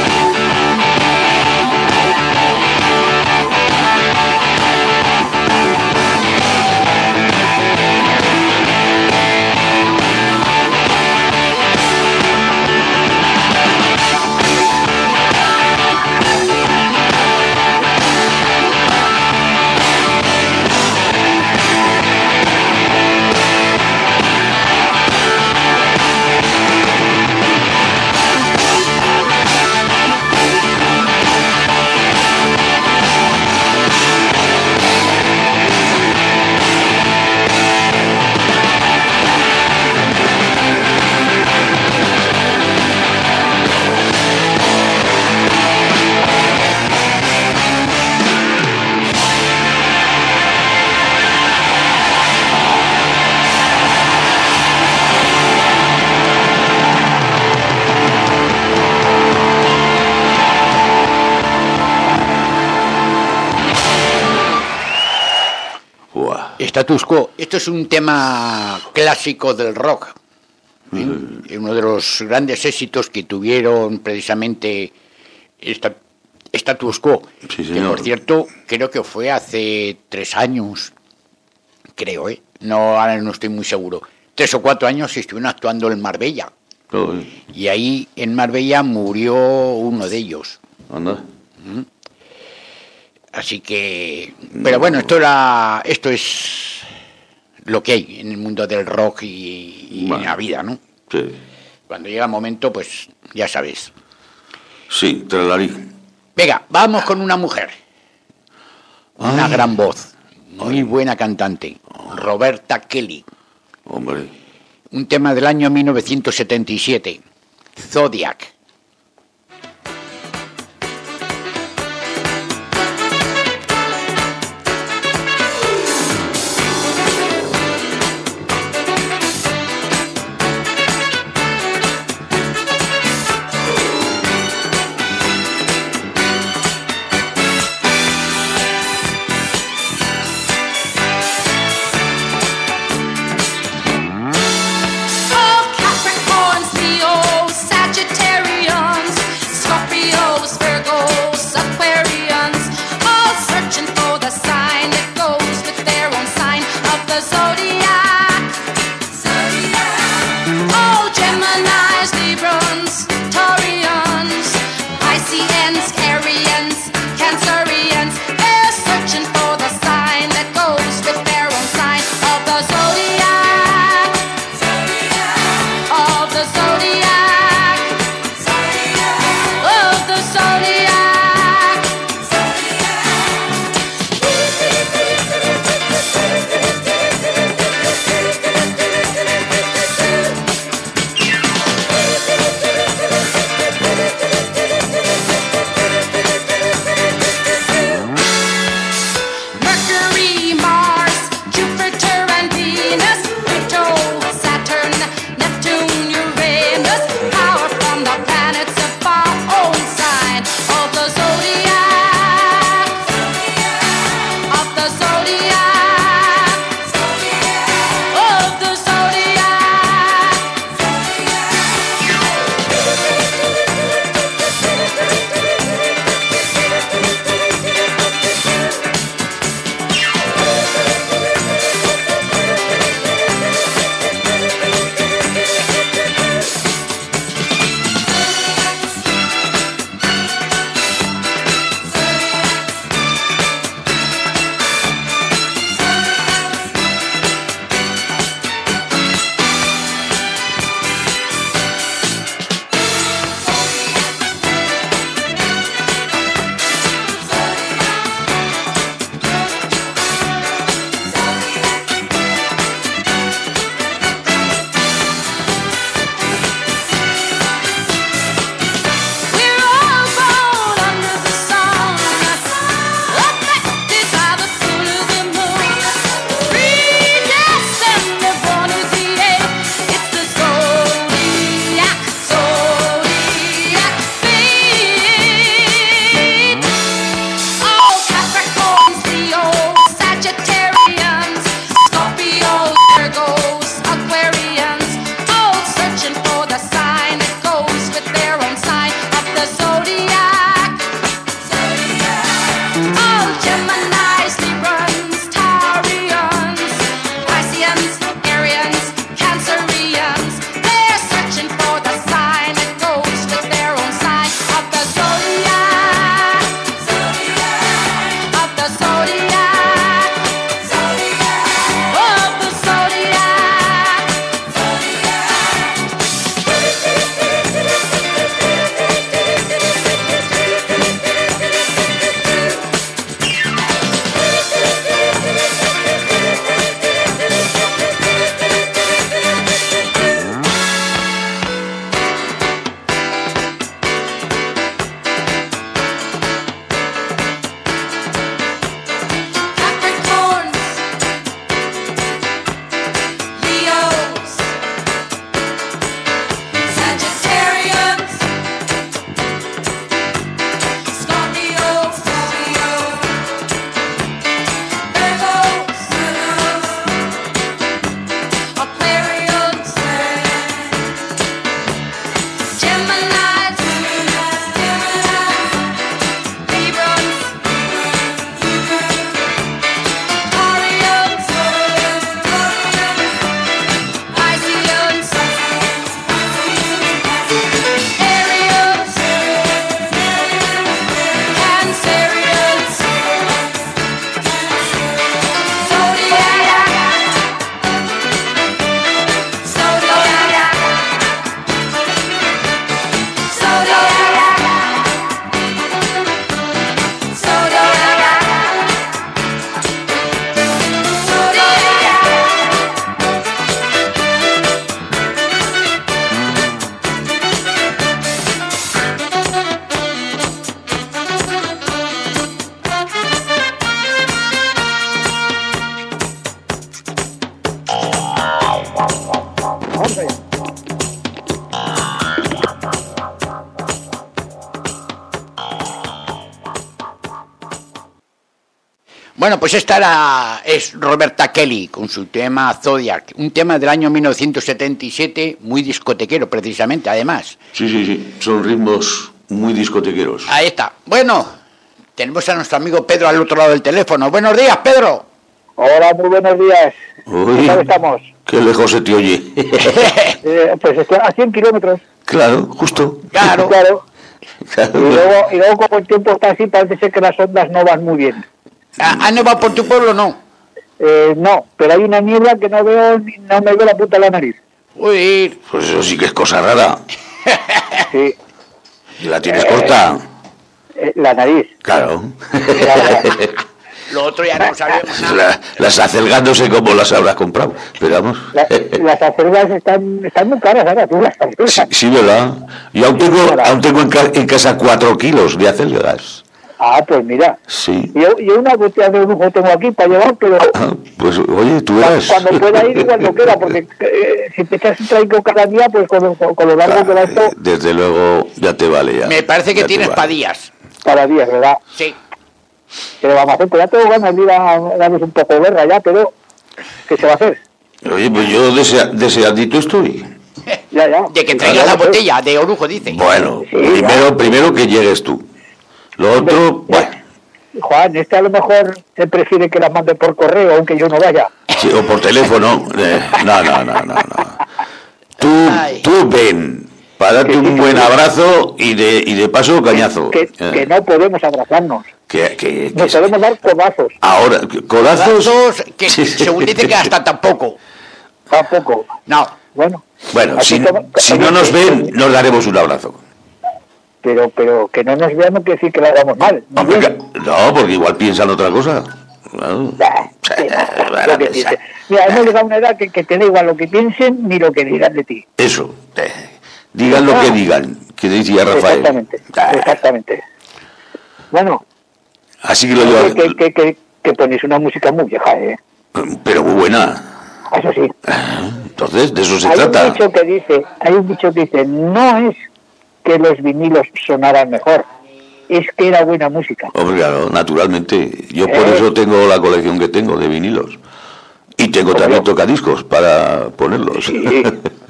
[SPEAKER 2] Status Quo. Esto es un tema clásico del rock, ¿eh? Uh-huh. Uno de los grandes éxitos que tuvieron precisamente esta, Status Quo, sí, que por cierto creo que fue hace tres años, creo, ¿eh? No, ahora no estoy muy seguro. Tres o cuatro años estuvieron actuando en Marbella.
[SPEAKER 3] Oh,
[SPEAKER 2] y ahí en Marbella murió uno de ellos.
[SPEAKER 3] Anda.
[SPEAKER 2] ¿Mm? Así que, pero bueno, esto era, esto es lo que hay en el mundo del rock y, y bueno, en la vida, ¿no?
[SPEAKER 3] Sí.
[SPEAKER 2] Cuando llega el momento, pues ya sabes.
[SPEAKER 3] Sí, tralarí.
[SPEAKER 2] Venga, vamos con una mujer, una
[SPEAKER 3] Ay.
[SPEAKER 2] gran voz, muy
[SPEAKER 3] Ay.
[SPEAKER 2] buena cantante, Roberta Kelly.
[SPEAKER 3] Hombre.
[SPEAKER 2] Un tema del año mil novecientos setenta y siete, Zodiac. Bueno, pues esta era, es Roberta Kelly con su tema Zodiac, un tema del año mil novecientos setenta y siete, muy discotequero precisamente, además.
[SPEAKER 3] Sí, sí, sí, son ritmos muy discotequeros.
[SPEAKER 2] Ahí está. Bueno, tenemos a nuestro amigo Pedro al otro lado del teléfono. Buenos días, Pedro.
[SPEAKER 7] Hola, muy buenos días.
[SPEAKER 3] Uy,
[SPEAKER 7] ¿Cómo estamos?
[SPEAKER 3] qué lejos se te oye.
[SPEAKER 7] Eh, pues estoy a cien kilómetros.
[SPEAKER 3] Claro, justo.
[SPEAKER 2] Claro.
[SPEAKER 7] Claro.
[SPEAKER 3] Claro.
[SPEAKER 7] Y luego, y luego como el tiempo está así, parece ser que las ondas no van muy bien.
[SPEAKER 2] ¿Ha nevado por tu pueblo o no?
[SPEAKER 7] Eh, no, pero hay una niebla que no veo, ni- no me veo la punta de la nariz.
[SPEAKER 2] Uy,
[SPEAKER 3] Pues eso sí que es cosa rara.
[SPEAKER 7] Sí,
[SPEAKER 3] ¿Y la tienes corta?
[SPEAKER 7] eh, la nariz.
[SPEAKER 3] Claro.
[SPEAKER 7] Claro.
[SPEAKER 2] lo otro ya no sabemos nada.
[SPEAKER 3] La- las acelgas no sé cómo las habrás comprado, pero vamos.
[SPEAKER 7] La- las acelgas están, están muy caras ahora, tú, las acelgas.
[SPEAKER 3] Sí, sí, ¿verdad? Yo aún tengo, aún tengo en, ca- en casa cuatro kilos de acelgas.
[SPEAKER 7] Ah, pues mira.
[SPEAKER 3] Sí.
[SPEAKER 7] Yo, yo una botella de lujo tengo aquí para llevar, pero
[SPEAKER 3] Ah, pues oye, tú
[SPEAKER 7] cu-
[SPEAKER 3] eras.
[SPEAKER 7] cuando pueda ir igual no queda, porque eh, si te echas un traigo cada día, pues con, lo- con lo largo que va esto,
[SPEAKER 3] Desde luego ya te vale ya.
[SPEAKER 2] Me parece que
[SPEAKER 3] Ya te
[SPEAKER 2] tienes
[SPEAKER 3] vale.
[SPEAKER 2] padillas.
[SPEAKER 7] cada día, ¿verdad?
[SPEAKER 2] Sí.
[SPEAKER 7] Pero vamos a hacer, pues ya tengo ganas de ir a darnos un poco de guerra ya, pero ¿qué se va a hacer?
[SPEAKER 3] Oye, pues yo desea, deseadito estoy.
[SPEAKER 7] Ya, ya.
[SPEAKER 2] De que traigas la botella de orujo, dice.
[SPEAKER 3] Bueno,
[SPEAKER 7] Sí,
[SPEAKER 3] primero, primero que llegues tú. Lo otro, bueno,
[SPEAKER 7] Juan, este a lo mejor él prefiere que las mande por correo, aunque yo no vaya.
[SPEAKER 3] sí, o por teléfono. eh, no, no, no, no, no. Tú,
[SPEAKER 2] Ay.
[SPEAKER 3] tú ven, para darte un buen abrazo y de, y de paso cañazo.
[SPEAKER 7] Que,
[SPEAKER 3] Eh,
[SPEAKER 7] que no podemos abrazarnos.
[SPEAKER 3] que, que- que-
[SPEAKER 7] Nos podemos dar codazos,
[SPEAKER 3] ahora, codazos.
[SPEAKER 2] Brazos que
[SPEAKER 3] Sí.
[SPEAKER 2] según dice que hasta tampoco.
[SPEAKER 7] tampoco.
[SPEAKER 2] No.
[SPEAKER 7] Bueno.
[SPEAKER 3] Bueno,
[SPEAKER 7] así
[SPEAKER 3] si,
[SPEAKER 7] como-
[SPEAKER 3] si no
[SPEAKER 7] oye,
[SPEAKER 3] nos
[SPEAKER 7] que-
[SPEAKER 3] ven, nos daremos un abrazo.
[SPEAKER 7] Pero, pero que no nos vean no quiere decir que lo hagamos mal. ¿no?
[SPEAKER 3] Hombre, que- no, porque igual piensan otra cosa. Claro.
[SPEAKER 7] Bah, sí, no, lo que dice. Mira, hemos llegado a una edad que, que te da igual lo que piensen ni lo que digan de ti.
[SPEAKER 3] Eso. eh, digan lo que digan, que decía Rafael.
[SPEAKER 7] Exactamente,
[SPEAKER 3] Ah,
[SPEAKER 7] exactamente. Bueno,
[SPEAKER 3] Así que lo
[SPEAKER 7] que,
[SPEAKER 3] lleva.
[SPEAKER 7] que, que, que, que ponéis una música muy vieja, ¿eh?
[SPEAKER 3] Pero muy buena.
[SPEAKER 7] Eso sí.
[SPEAKER 3] Entonces, de eso se
[SPEAKER 7] Hay
[SPEAKER 3] trata.
[SPEAKER 7] un dicho que dice, hay un dicho que dice, no es que los vinilos sonaran mejor, es que era buena música.
[SPEAKER 3] Hombre, claro, naturalmente. Yo por
[SPEAKER 7] Eh.
[SPEAKER 3] eso tengo la colección que tengo de vinilos. Y tengo
[SPEAKER 7] Como
[SPEAKER 3] también
[SPEAKER 7] yo.
[SPEAKER 3] tocadiscos para ponerlos.
[SPEAKER 7] Sí.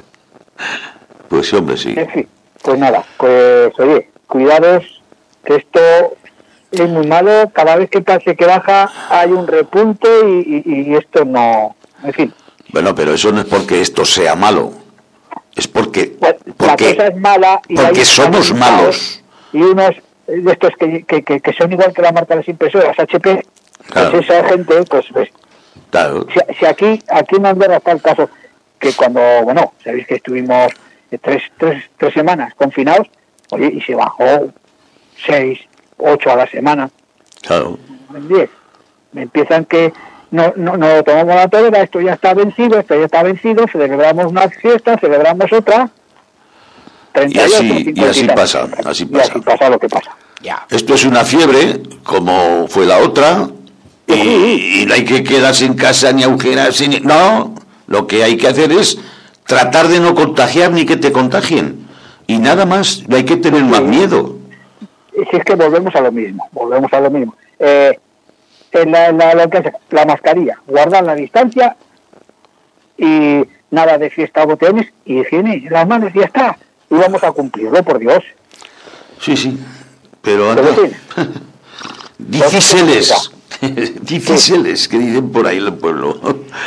[SPEAKER 3] Pues sí, hombre, sí.
[SPEAKER 7] En fin, pues nada, pues oye, cuidados, que esto es muy malo, cada vez que pase que baja hay un repunte y, y, y esto no, en fin.
[SPEAKER 3] Bueno, pero eso no es porque esto sea malo. Es porque,
[SPEAKER 7] Pues, la
[SPEAKER 3] porque,
[SPEAKER 7] cosa es mala y
[SPEAKER 3] porque
[SPEAKER 7] hay
[SPEAKER 3] somos
[SPEAKER 7] unos
[SPEAKER 3] malos.
[SPEAKER 7] y unos de estos que, que, que, que son igual que la marca de las impresoras H P,
[SPEAKER 3] Claro.
[SPEAKER 7] pues esa gente, pues, pues
[SPEAKER 3] Claro.
[SPEAKER 7] si, si aquí aquí en Andorra está el caso que cuando, bueno, sabéis que estuvimos tres, tres, tres semanas confinados, oye, y se bajó seis, ocho a la semana,
[SPEAKER 3] Claro.
[SPEAKER 7] diez. Me empiezan que no, no, no tomamos la tolera, esto ya está vencido, esto ya está vencido, celebramos una fiesta, celebramos otra.
[SPEAKER 3] Y así, y así pasa, así
[SPEAKER 7] Y
[SPEAKER 3] pasa.
[SPEAKER 7] así pasa lo que pasa.
[SPEAKER 2] Ya.
[SPEAKER 3] Esto es una fiebre, como fue la otra, y, y no hay que quedarse en casa ni agujeras, ni... No, lo que hay que hacer es tratar de no contagiar ni que te contagien. Y nada más, no hay que tener más miedo.
[SPEAKER 7] Y si es que volvemos a lo mismo, volvemos a lo mismo. Eh, en la, la, lo que hace, la mascarilla, guardar la distancia y nada de fiesta o botellones y higiene, las manos y ya está. Y vamos a cumplirlo, por Dios.
[SPEAKER 3] Sí, sí, pero
[SPEAKER 7] Pero
[SPEAKER 3] anda.
[SPEAKER 7] sí.
[SPEAKER 3] Difíciles, difíciles, que dicen por ahí en el pueblo.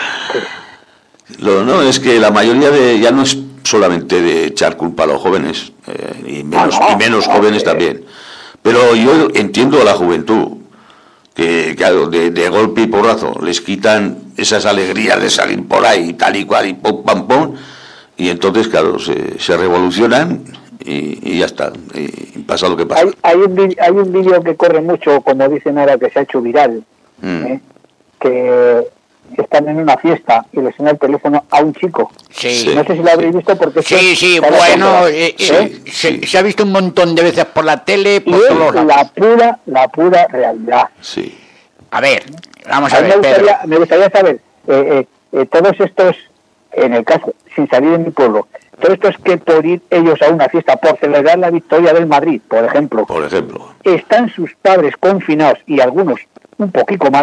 [SPEAKER 3] Lo, no, es que la mayoría de, ya no es solamente de echar culpa a los jóvenes, eh, y menos, y menos jóvenes también. Pero yo entiendo a la juventud, que claro, de, de golpe y porrazo les quitan esas alegrías de salir por ahí, tal y cual, y pum, pam, pum, y entonces, claro, se, se revolucionan y, y ya está, y pasa lo que pasa.
[SPEAKER 7] Hay, hay un vi- hay un vídeo que corre mucho, como dicen ahora, que se ha hecho viral,
[SPEAKER 3] Mm.
[SPEAKER 7] ¿eh? Que están en una fiesta y le suena el teléfono a un chico.
[SPEAKER 2] Sí.
[SPEAKER 3] Sí.
[SPEAKER 7] No sé si lo habréis visto porque... esto
[SPEAKER 2] Sí, sí,
[SPEAKER 7] está
[SPEAKER 2] bueno,
[SPEAKER 7] bastante-
[SPEAKER 2] eh,
[SPEAKER 3] Sí,
[SPEAKER 2] eh, se,
[SPEAKER 3] sí.
[SPEAKER 2] se ha visto un montón de veces por la tele,
[SPEAKER 7] Y
[SPEAKER 2] por todos los
[SPEAKER 7] es
[SPEAKER 2] lados.
[SPEAKER 7] la pura, la pura realidad.
[SPEAKER 3] Sí.
[SPEAKER 2] A ver, vamos
[SPEAKER 7] A
[SPEAKER 2] a
[SPEAKER 7] mí me
[SPEAKER 2] ver, Pedro.
[SPEAKER 7] gustaría, me gustaría saber, eh, eh, eh, todos estos, en el caso, sin salir de mi pueblo, todos estos que por ir ellos a una fiesta, por celebrar la victoria del Madrid, por ejemplo,
[SPEAKER 3] Por ejemplo.
[SPEAKER 7] están sus padres confinados y algunos un poquito mal,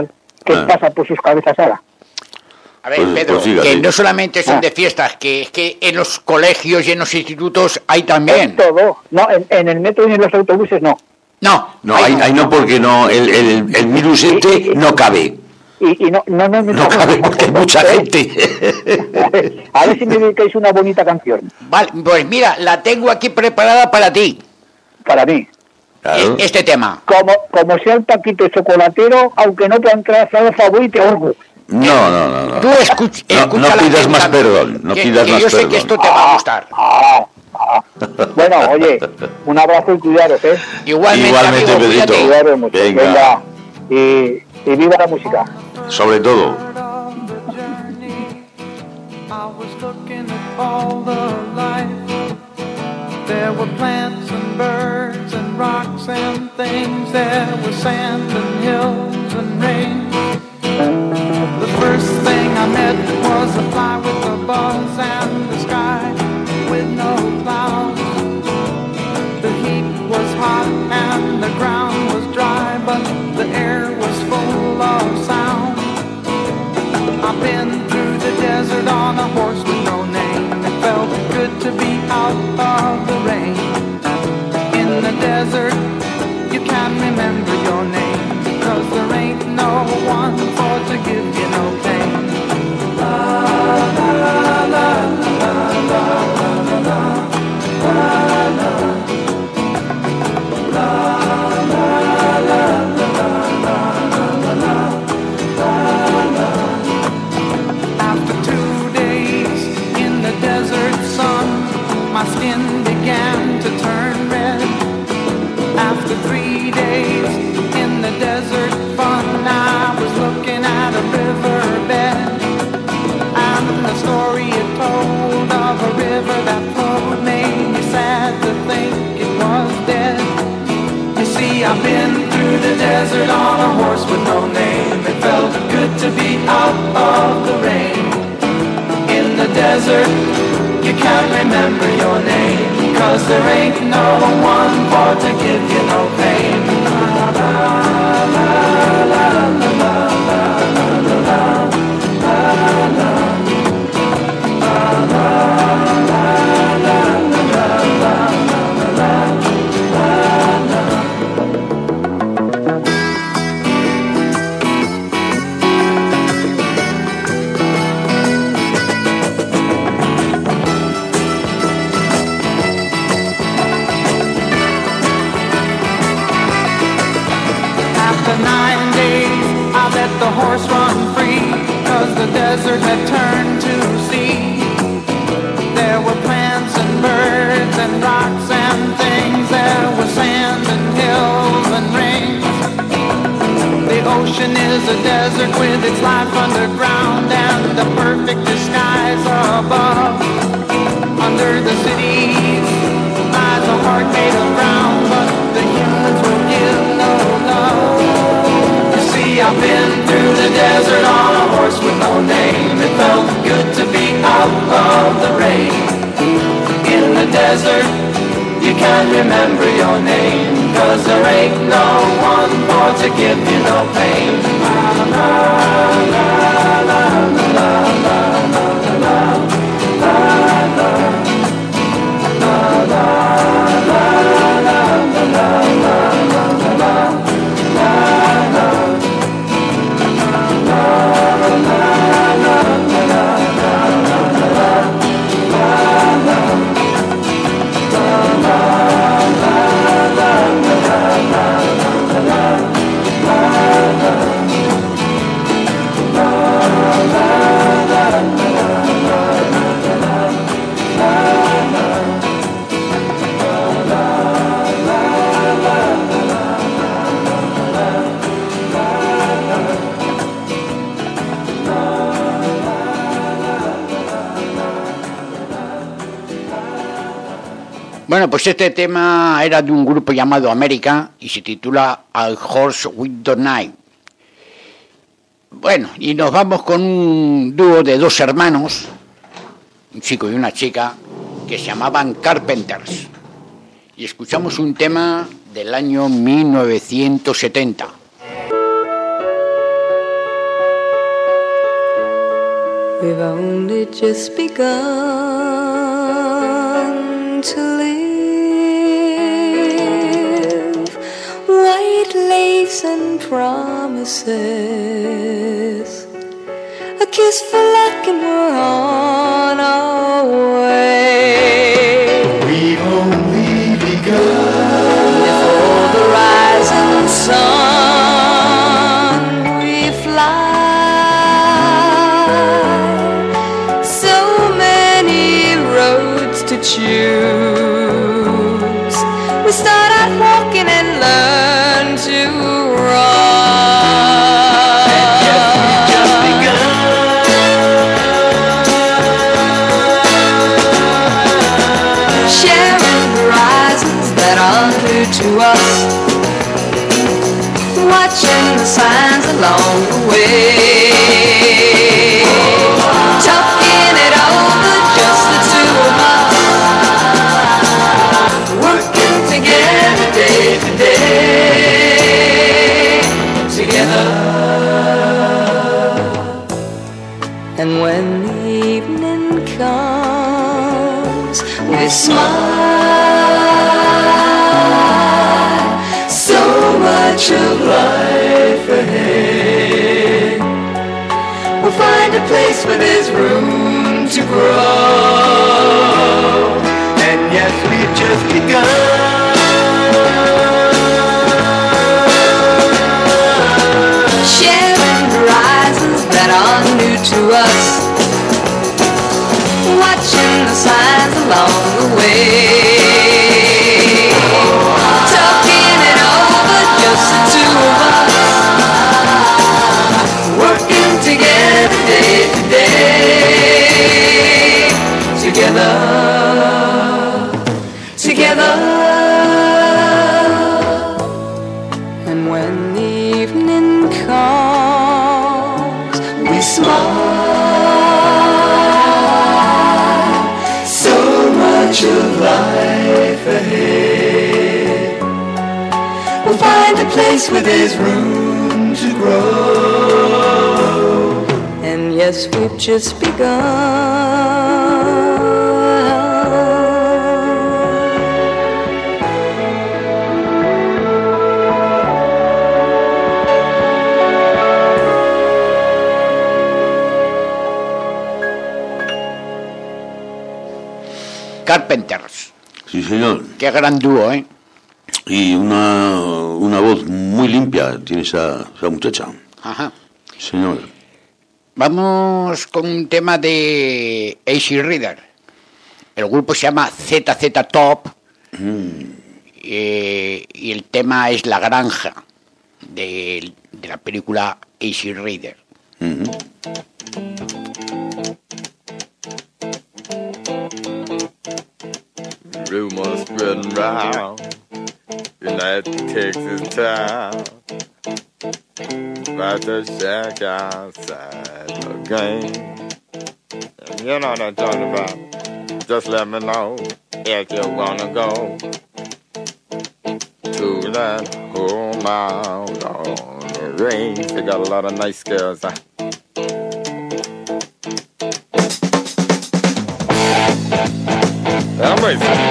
[SPEAKER 7] ¿qué
[SPEAKER 3] Ah.
[SPEAKER 7] pasa por sus cabezas ahora?
[SPEAKER 2] A ver,
[SPEAKER 3] Pues-
[SPEAKER 2] Pedro,
[SPEAKER 3] pues fíjate.
[SPEAKER 2] que no solamente son
[SPEAKER 7] Ah.
[SPEAKER 2] de fiestas, que es que en los colegios y en los institutos hay
[SPEAKER 7] En
[SPEAKER 2] también.
[SPEAKER 7] todo. No, en, en el metro y en los autobuses no.
[SPEAKER 2] No,
[SPEAKER 3] No, ahí, ahí no, porque no, el, el, el virus este no cabe.
[SPEAKER 7] Y, y no, no, no,
[SPEAKER 3] No cabe porque hay mucha gente.
[SPEAKER 7] A ver si me dedicáis una bonita canción
[SPEAKER 2] Vale, pues mira, la tengo aquí preparada para ti,
[SPEAKER 7] para mí.
[SPEAKER 3] Claro.
[SPEAKER 2] e- este tema.
[SPEAKER 7] Como, como sea el Paquito chocolatero, aunque no pueda entrar a la favorita, orgo.
[SPEAKER 3] No, no, no, no.
[SPEAKER 2] Tú escuch,
[SPEAKER 3] No,
[SPEAKER 2] escúchala
[SPEAKER 3] no pidas más
[SPEAKER 2] atentamente,
[SPEAKER 3] perdón, no
[SPEAKER 2] que-
[SPEAKER 3] pidas
[SPEAKER 2] que
[SPEAKER 3] más
[SPEAKER 2] yo sé
[SPEAKER 3] perdón.
[SPEAKER 2] que esto te va a gustar.
[SPEAKER 7] Ah, ah. Bueno, oye, un abrazo y cuidaros, ¿eh?
[SPEAKER 2] Igualmente,
[SPEAKER 3] Igualmente,
[SPEAKER 2] amigo,
[SPEAKER 3] Pedrito.
[SPEAKER 2] cuídate.
[SPEAKER 7] Cuidaros mucho.
[SPEAKER 3] Venga.
[SPEAKER 7] Venga. Y, y viva la música.
[SPEAKER 3] Sobre todo.
[SPEAKER 1] On the journey, I was looking at all the life. There were plants and birds and rocks and things. There was sand and hills and rain. The first thing I met was a fly with a buzz and the sky with no clouds. The heat was hot and the ground was dry, but the air was full of sound. I've been through the desert on a horse with no name. It felt good to be out of the rain. In the desert, you can't remember your name, because there ain't no one for to give you no pain. La la la la la la la la la la. After two days in the desert sun, my skin began to turn red. After three days in the desert fun, I was looking at a riverbed. And the story it told of a river that flowed made me sad to think it was dead. You see, I've been through the desert on a horse with no name. It felt good to be out of the rain. In the desert, you can't remember your name, 'cause there ain't no one for to give you no pain. La, la, la, la, la, la, la, la, la, la, la. After nine days, I let the horse run free, 'cause the desert had turned to sea. There were plants and birds and rocks and things. There was sand and hills and rain. The ocean is a desert with its life underground and the perfect disguise above. Under the cities lies a heart made of brown, but the humans will give no love. You see, I've been through the desert on a horse with no name. It felt good to be out of the rain. In the desert, you can't remember your name, 'cause there ain't no one for to give you no pain. La, la, la, la, la, la, la, la, la, la, la.
[SPEAKER 2] Bueno, pues este tema era de un grupo llamado América y se titula Al Horse with the Knife. Bueno, y nos vamos con un dúo de dos hermanos, un chico y una chica, que se llamaban Carpenters. Y escuchamos un tema del año mil novecientos setenta.
[SPEAKER 8] We've only just begun to live. White lace and promises, a kiss for luck and we're on our way.
[SPEAKER 4] We've only begun.
[SPEAKER 8] Before the rising sun we fly. So many roads to choose. We start out walking and learn to run.
[SPEAKER 4] And yet we've just begun.
[SPEAKER 8] Sharing horizons that are new to us, watching the signs along the way, talking it over, just the two of us, working together day to day, together. And when the evening comes, we smile. So much of life ahead. We'll find a place where there's room to grow.
[SPEAKER 4] And yes, we've just begun.
[SPEAKER 8] Sharing horizons that are new to us, watching the signs along the way, talking it over, just the two of us, working together day to day, together, together. And when the evening comes, we smile. So much of life ahead. We'll find a place where there's room to grow. And yes, we've just begun.
[SPEAKER 2] Carpenters.
[SPEAKER 3] Sí, señor.
[SPEAKER 2] Qué gran dúo, ¿eh?
[SPEAKER 3] Y una, una voz muy limpia tiene esa, esa muchacha.
[SPEAKER 2] Ajá.
[SPEAKER 3] Señor.
[SPEAKER 2] Vamos con un tema de Easy Rider. El grupo se llama Z Z Top.
[SPEAKER 3] Mm.
[SPEAKER 2] Eh, y el tema es La Granja, de, de la película Easy Rider.
[SPEAKER 3] Mm-hmm.
[SPEAKER 9] Rumors spreading round in that Texas town about the shack outside the game. And you know what I'm talking about. Just let me know if you wanna go to that home out on the range. They got a lot of nice girls. Huh? I'm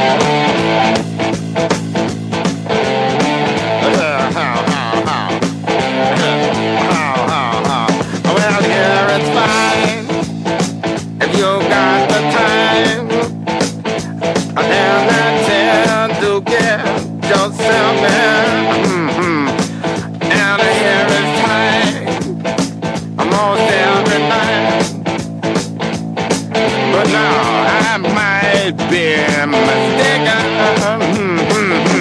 [SPEAKER 9] well, here it's fine if you got the time and that time to get yourself in. Mm-hmm. And here it's time almost every night, but now I might be mistaken. Mm-hmm.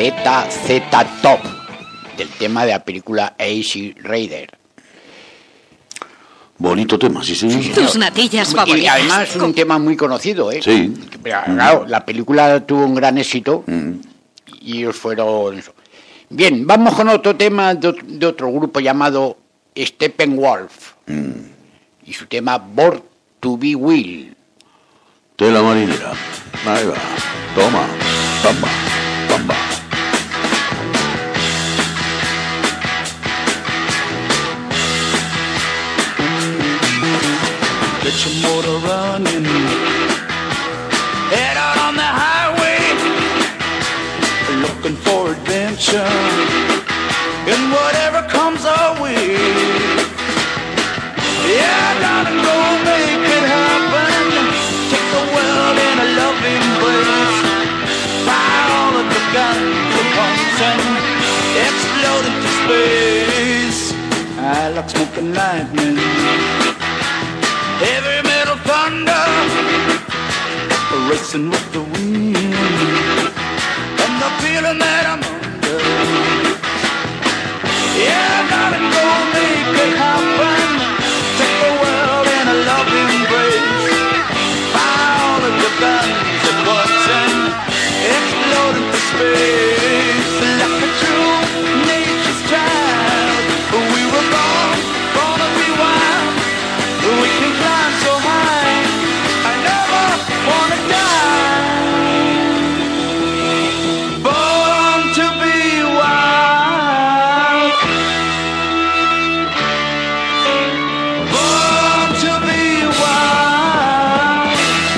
[SPEAKER 2] Z Z Top, del tema de la película Easy Rider.
[SPEAKER 3] Bonito tema, sí, señor.
[SPEAKER 2] Sí,
[SPEAKER 10] Tus natillas
[SPEAKER 2] Y
[SPEAKER 10] favoritas.
[SPEAKER 2] además es un tema muy conocido, ¿eh?
[SPEAKER 3] Sí.
[SPEAKER 2] Pero, claro, la película tuvo un gran éxito
[SPEAKER 3] Mm.
[SPEAKER 2] y ellos fueron eso. Bien, vamos con otro tema de, ot- de otro grupo llamado Steppenwolf
[SPEAKER 3] Mm.
[SPEAKER 2] y su tema Born to be Wild.
[SPEAKER 3] Tela marinera. Ahí va. Toma. Bamba. Bamba.
[SPEAKER 5] Get your motor running. Head out on the highway, looking for adventure. And whatever comes our way, yeah, darling, go make it happen. Take the world in a loving embrace. Fire all of the guns at once and explode into space. I like smoking lightning. Heavy metal thunder, racing with the wind, and the feeling that I'm under. Yeah, darling, go make it happen. Take the world in a loving embrace. Fire all of your guns at once and explode into space. Like a true nature's child, we were born, born to be wild. We can climb so high, I never wanna die. Born to be wild. Born to be wild.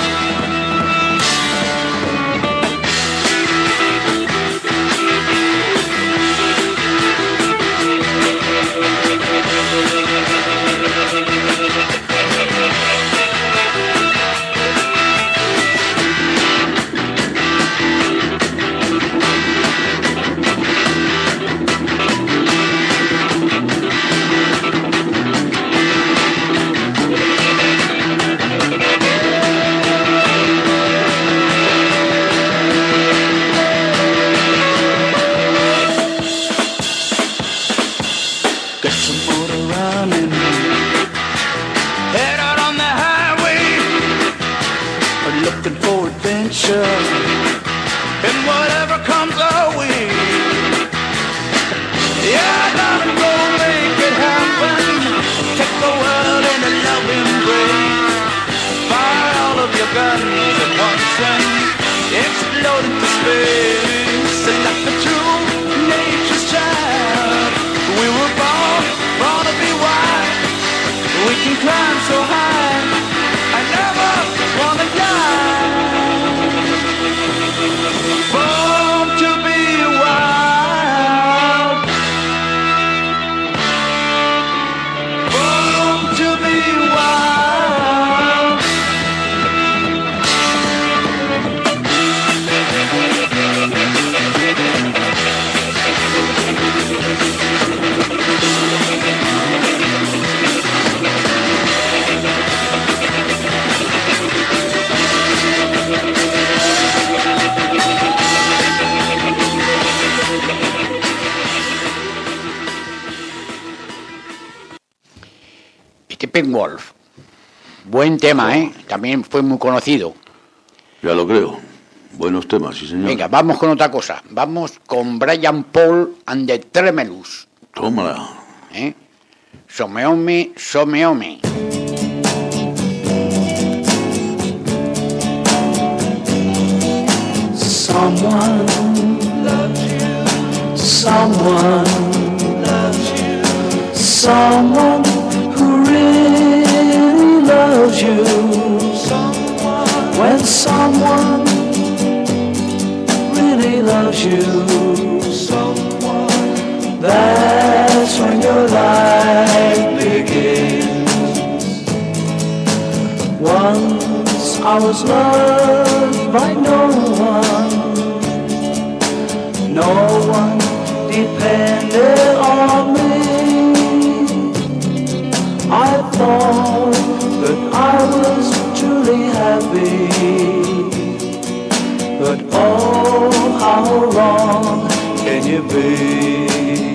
[SPEAKER 5] Get some motor running. Head out on the highway, looking for adventure. And whatever comes our way, yeah, darling, go make it happen. Take the world in a loving embrace. Fire all of your guns at once and explode into space. And like the true nature's child, we were born, born to be wild. We can climb so high, I never wanna die. Born to be wild. Born to be wild.
[SPEAKER 2] Steppenwolf. Buen tema, ¿eh? También fue muy conocido.
[SPEAKER 3] Ya lo creo. Buenos temas, sí, señor.
[SPEAKER 2] Venga, vamos con otra cosa. Vamos con Brian Paul and the Tremelus.
[SPEAKER 3] Tómala.
[SPEAKER 2] ¿Eh? Someome, someome.
[SPEAKER 5] Someone loves you. Someone loves you. Someone who really loves you. Someone. When someone really loves you. Someone. That's when your life begins. Once I was loved by no one. No one depended on me. I thought that I was truly happy. But oh, how wrong can you be?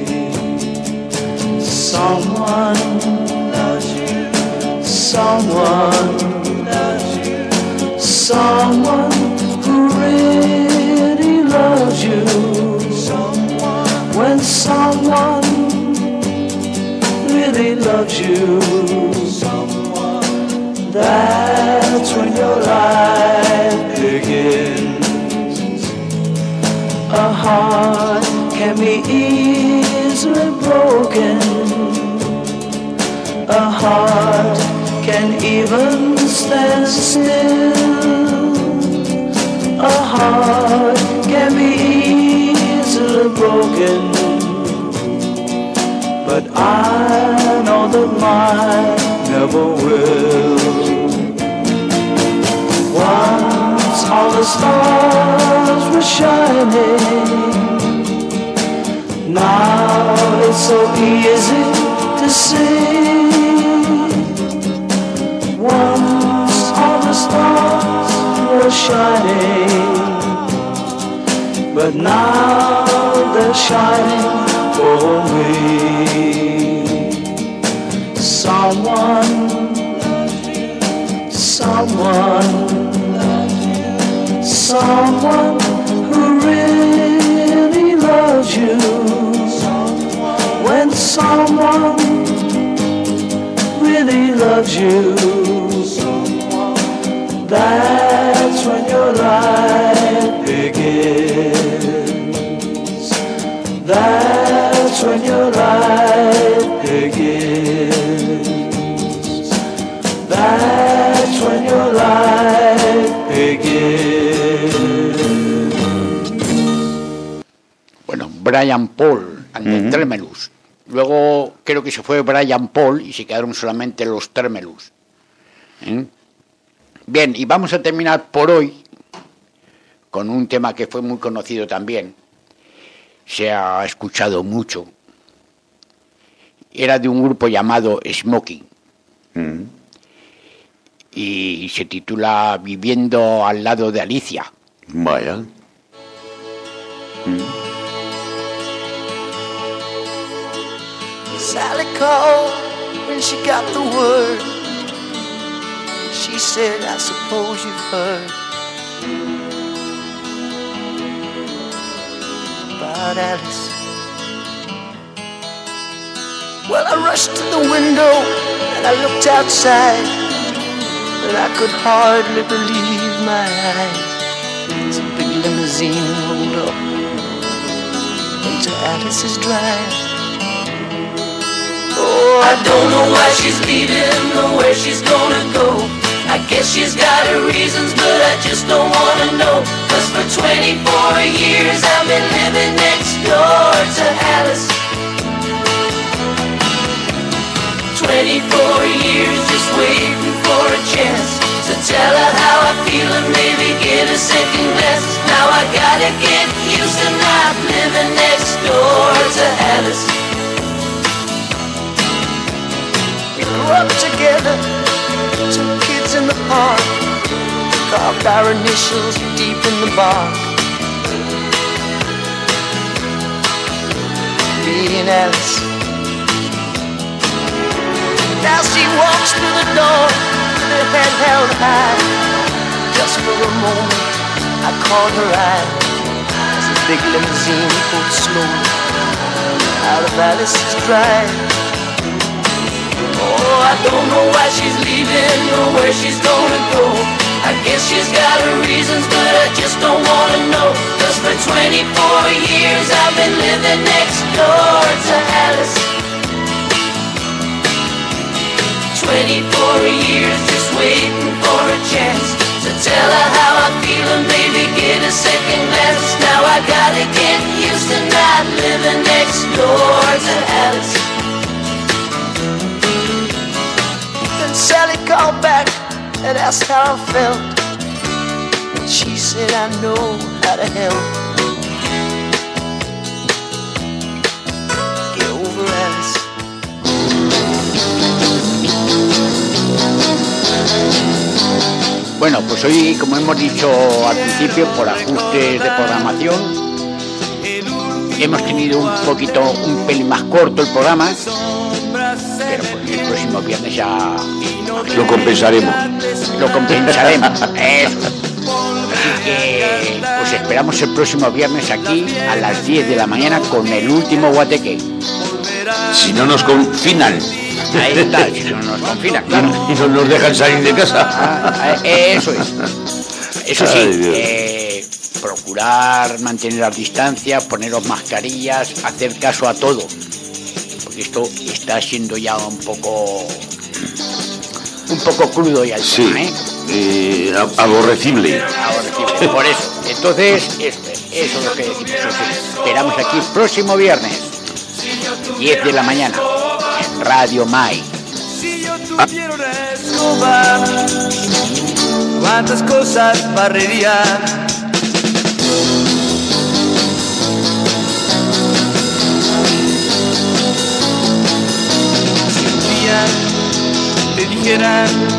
[SPEAKER 5] Someone loves you. Someone loves you. Someone who really loves you. Someone. When someone really loves you. Someone. That's when your life begins. A heart can be easily broken. A heart can even stand still. A heart can be easily broken. But I know that mine never will. Once all the stars were shining. Now it's so easy to see. Once all the stars were shining, but now they're shining for me. Someone, someone, someone who really loves you. When someone really loves you, that's when your life begins. That's when your life begins. That's when your life begins.
[SPEAKER 2] Bueno, Brian Paul and the uh-huh. Tremelus. Luego creo que se fue Brian Paul y se quedaron solamente los Tremelus. ¿Eh? Bien, y vamos a terminar por hoy con un tema que fue muy conocido también. Se ha escuchado mucho. Era de un grupo llamado Smoking. Mm. Y se titula Viviendo al lado de Alicia.
[SPEAKER 3] Vaya. Mm.
[SPEAKER 1] Sally called when she got the word. She said, I suppose you've heard about Alice. Well, I rushed to the window and I looked outside, but I could hardly believe my eyes. As a big limousine rolled up into Alice's drive. Oh, I don't know why she's leaving or where she's gonna go. I guess she's got her reasons, but I just don't wanna know. Cause for twenty-four years I've been living next door to Alice. twenty-four years just waiting for a chance to tell her how I feel and maybe get a second glance. Now I gotta get used to not living next door to Alice. We grew up together, two kids in the park, carved our initials deep in the bark. Me and Alice. Now she walks through the door with her head held high. Just for a moment I caught her eye as the big limousine pulled slowly out of Alice's drive. Oh, I don't know why she's leaving or where she's gonna go. I guess she's got her reasons, but I just don't wanna know. Cause for twenty-four years I've been living next door to Alice. twenty-four years just waiting for a chance to tell her how I feel and maybe get a second glance. Now I gotta get used to not living next door to Alice. Sally called back and asked how I felt, and she said I know how to help. Get over Alice.
[SPEAKER 2] Bueno, pues hoy, como hemos dicho al principio, por ajustes de programación, hemos tenido un poquito, un pelín más corto el programa, pero porque el próximo viernes ya
[SPEAKER 3] Lo compensaremos.
[SPEAKER 2] lo compensaremos. Eso. Así que os esperamos el próximo viernes aquí a las diez de la mañana con el último guateque.
[SPEAKER 3] Si no nos confinan.
[SPEAKER 2] Ahí está, si no nos confinan, claro.
[SPEAKER 3] Y no nos dejan salir de casa.
[SPEAKER 2] Ah, eso es. Eso sí,
[SPEAKER 3] Ay, Dios.
[SPEAKER 2] eh, procurar mantener las distancias, poneros mascarillas, hacer caso a todo. Porque esto está siendo ya un poco un poco crudo ya el
[SPEAKER 3] Sí,
[SPEAKER 2] tema, ¿eh?
[SPEAKER 3] eh, ab- aborrecible.
[SPEAKER 2] Aborrecible. Por eso. Entonces, eso, eso es lo que decimos. Os esperamos aquí próximo viernes, diez de la mañana, en Radio Mai.
[SPEAKER 5] Si yo tuviera una escoba, cuántas cosas barrería. Si un día te dijeran